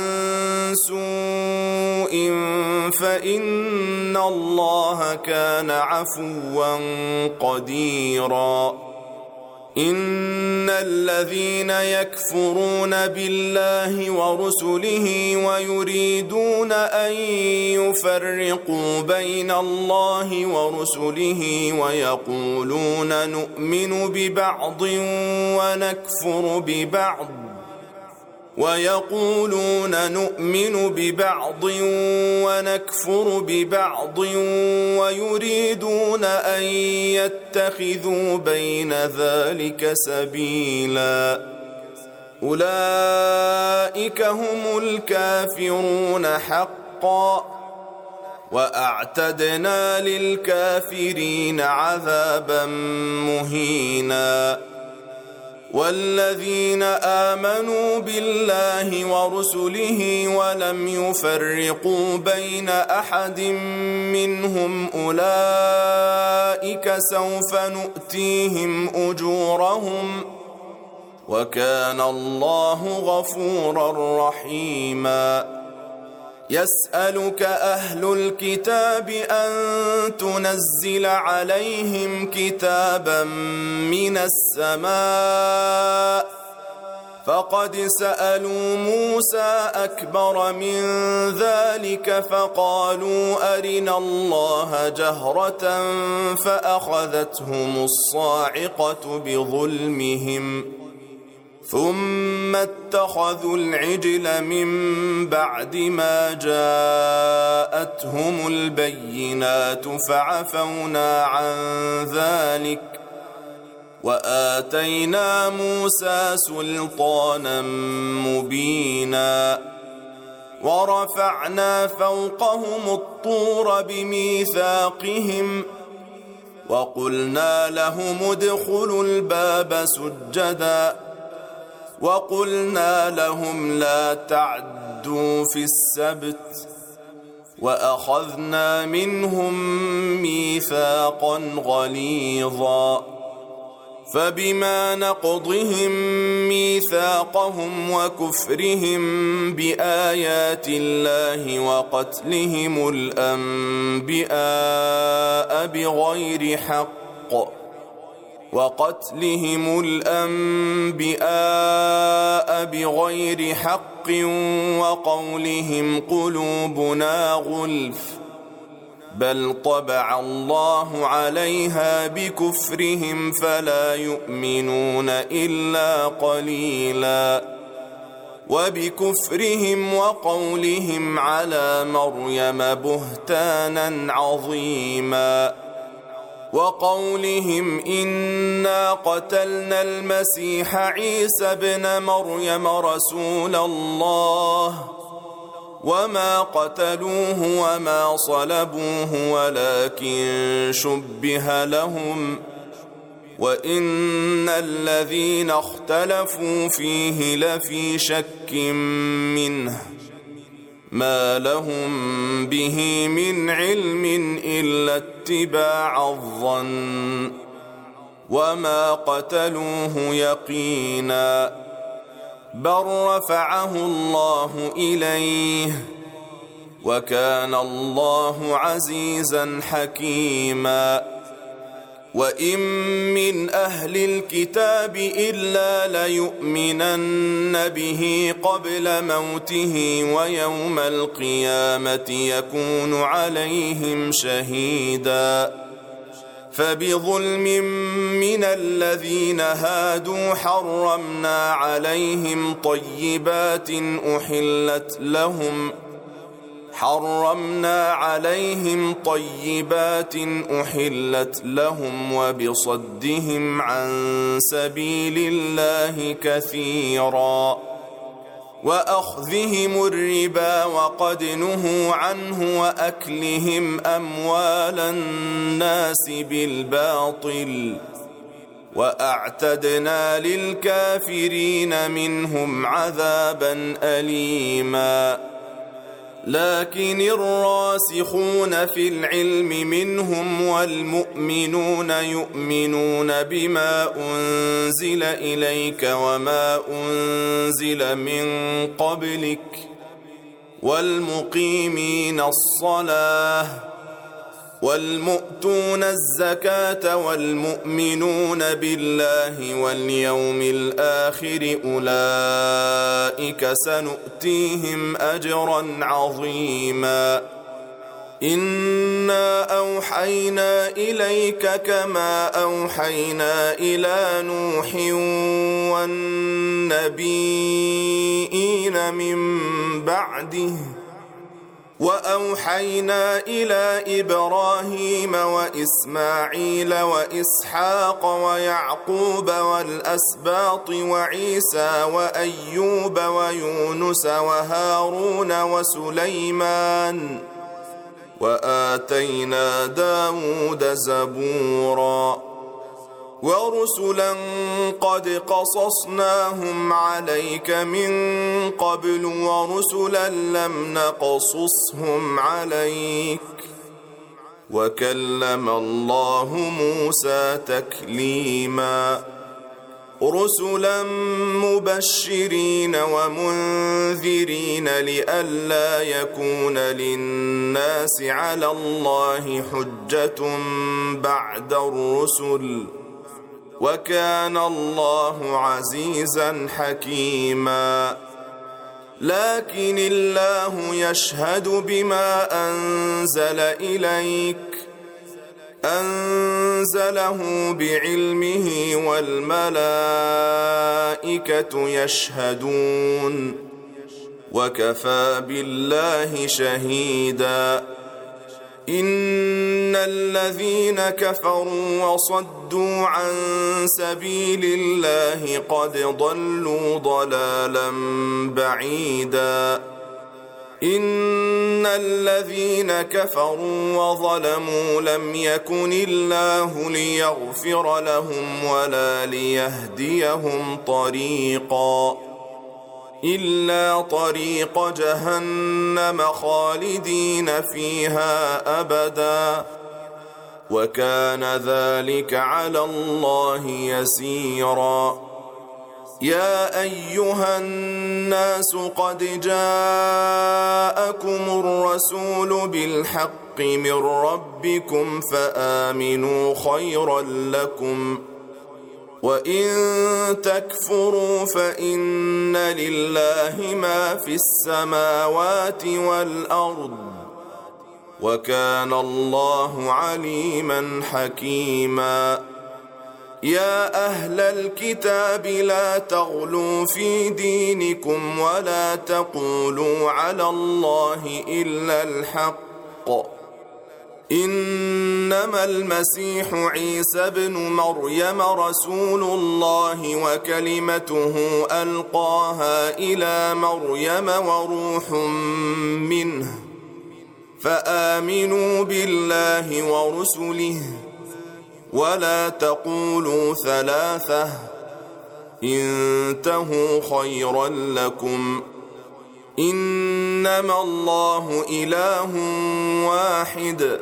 سوء فإن الله كان عفوا قديرا. إن الذين يكفرون بالله ورسله ويريدون أن يفرقوا بين الله ورسله ويقولون نؤمن ببعض ونكفر ببعض ويريدون أن يتخذوا بين ذلك سبيلا أولئك هم الكافرون حقا وأعتدنا للكافرين عذابا مهينا والذين آمنوا بالله ورسله ولم يفرقوا بين أحد منهم أولئك سوف نؤتيهم أجورهم وكان الله غفورا رحيما يسألك أهل الكتاب أن تنزل عليهم كتابا من السماء فقد سألوا موسى أكبر من ذلك فقالوا أرنا الله جهرة فأخذتهم الصاعقة بظلمهم ثم اتخذوا العجل من بعد ما جاءتهم البينات فعفونا عن ذلك وآتينا موسى سلطانا مبينا ورفعنا فوقهم الطور بميثاقهم وقلنا لهم ادخلوا الباب سجدا وقلنا لهم لا تعدوا في السبت وأخذنا منهم ميثاقا غليظا فبما نقضهم ميثاقهم وكفرهم بآيات الله وقتلهم الأنبياء بغير حق وقولهم قلوبنا غلف بل طبع الله عليها بكفرهم فلا يؤمنون إلا قليلا وبكفرهم وقولهم على مريم بهتانا عظيما وقولهم إنا قتلنا المسيح عيسى ابن مريم رسول الله وما قتلوه وما صلبوه ولكن شبه لهم وإن الذين اختلفوا فيه لفي شك منه ما لهم به من علم إلا اتباع الظن وما قتلوه يقينا بل رفعه الله إليه وكان الله عزيزا حكيما وإن من أهل الكتاب إلا ليؤمنن به قبل موته ويوم القيامة يكون عليهم شهيدا فبظلم من الذين هادوا حرمنا عليهم طيبات أحلت لهم وبصدهم عن سبيل الله كثيرا وأخذهم الربا وقد نهوا عنه وأكلهم أموال الناس بالباطل وأعتدنا للكافرين منهم عذابا أليما لكن الراسخون في العلم منهم والمؤمنون يؤمنون بما أنزل إليك وما أنزل من قبلك والمقيمين الصلاة والمؤتون الزكاة والمؤمنون بالله واليوم الآخر أولئك سنؤتيهم أجرا عظيما إنا أوحينا إليك كما أوحينا إلى نوح والنبيين من بعده وأوحينا إلى إبراهيم وإسماعيل وإسحاق ويعقوب والأسباط وعيسى وأيوب ويونس وهارون وسليمان وآتينا داود زبورا ورسلا قد قصصناهم عليك من قبل ورسلا لم نقصصهم عليك وكلم الله موسى تكليما رسلا مبشرين ومنذرين لئلا يكون للناس على الله حجة بعد الرسل وكان الله عزيزا حكيما لكن الله يشهد بما أنزل إليك أنزله بعلمه والملائكة يشهدون وكفى بالله شهيدا إن الذين كفروا وصدوا عن سبيل الله قد ضلوا ضلالا بعيدا إن الذين كفروا وظلموا لم يكن الله ليغفر لهم ولا ليهديهم طريقا إلا طريق جهنم خالدين فيها أبدا وكان ذلك على الله يسيرا يا أيها الناس قد جاءكم الرسول بالحق من ربكم فآمنوا خيرا لكم وإن تكفروا فإن لله ما في السماوات والأرض وكان الله عليما حكيما يا أهل الكتاب لا تغلوا في دينكم ولا تقولوا على الله إلا الحق إنما المسيح عيسى ابن مريم رسول الله وكلمته ألقاها إلى مريم وروح منه فآمنوا بالله ورسله ولا تقولوا ثلاثة انتهوا خيرا لكم إنما الله إله واحد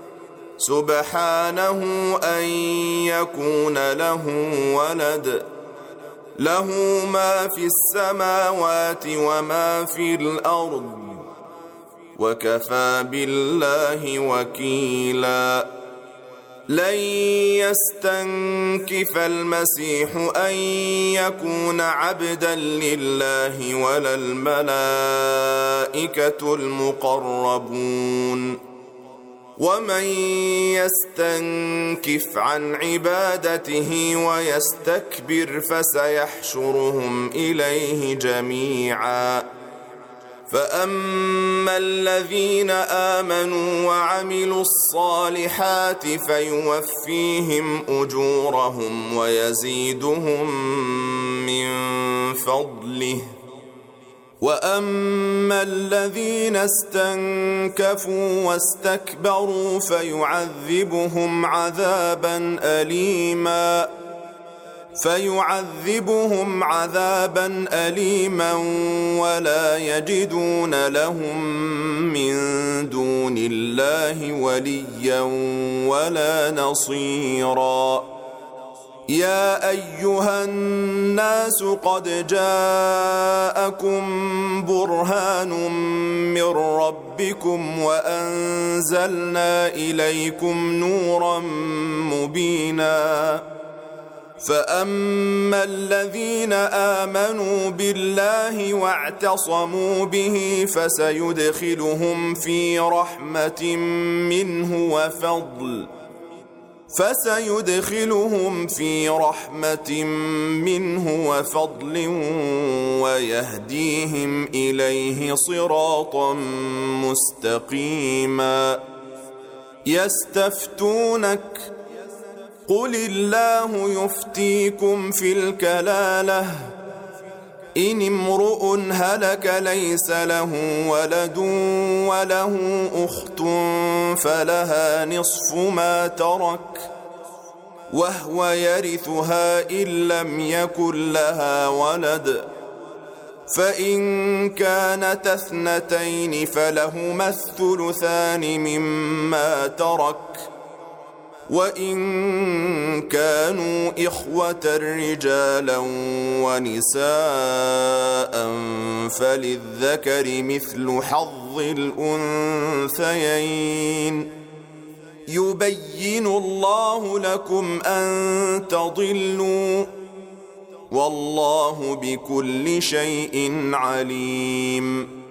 سبحانه أن يكون له ولد له ما في السماوات وما في الأرض وكفى بالله وكيلا لن يستنكف المسيح أن يكون عبدا لله ولا الملائكة المقربون ومن يستنكف عن عبادته ويستكبر فسيحشرهم إليه جميعا فأما الذين آمنوا وعملوا الصالحات فيوفيهم أجورهم ويزيدهم من فضله وأما الذين استنكفوا واستكبروا فيعذبهم عذابا أليما ولا يجدون لهم من دون الله وليا ولا نصيرا يا أيها الناس قد جاءكم برهان من ربكم وأنزلنا إليكم نورا مبينا فأما الذين آمنوا بالله واعتصموا به فسيدخلهم في رحمة منه وفضل ويهديهم إليه صراطا مستقيما يستفتونك قل الله يفتيكم في الكلالة إن امرؤ هلك ليس له ولد وله أخت فلها نصف ما ترك وهو يرثها إن لم يكن لها ولد فإن كانتا اثنتين فلهما الثلثان مما ترك وإن كانوا إخوة رجالا ونساء فللذكر مثل حظ الأنثيين يبين الله لكم أن تضلوا والله بكل شيء عليم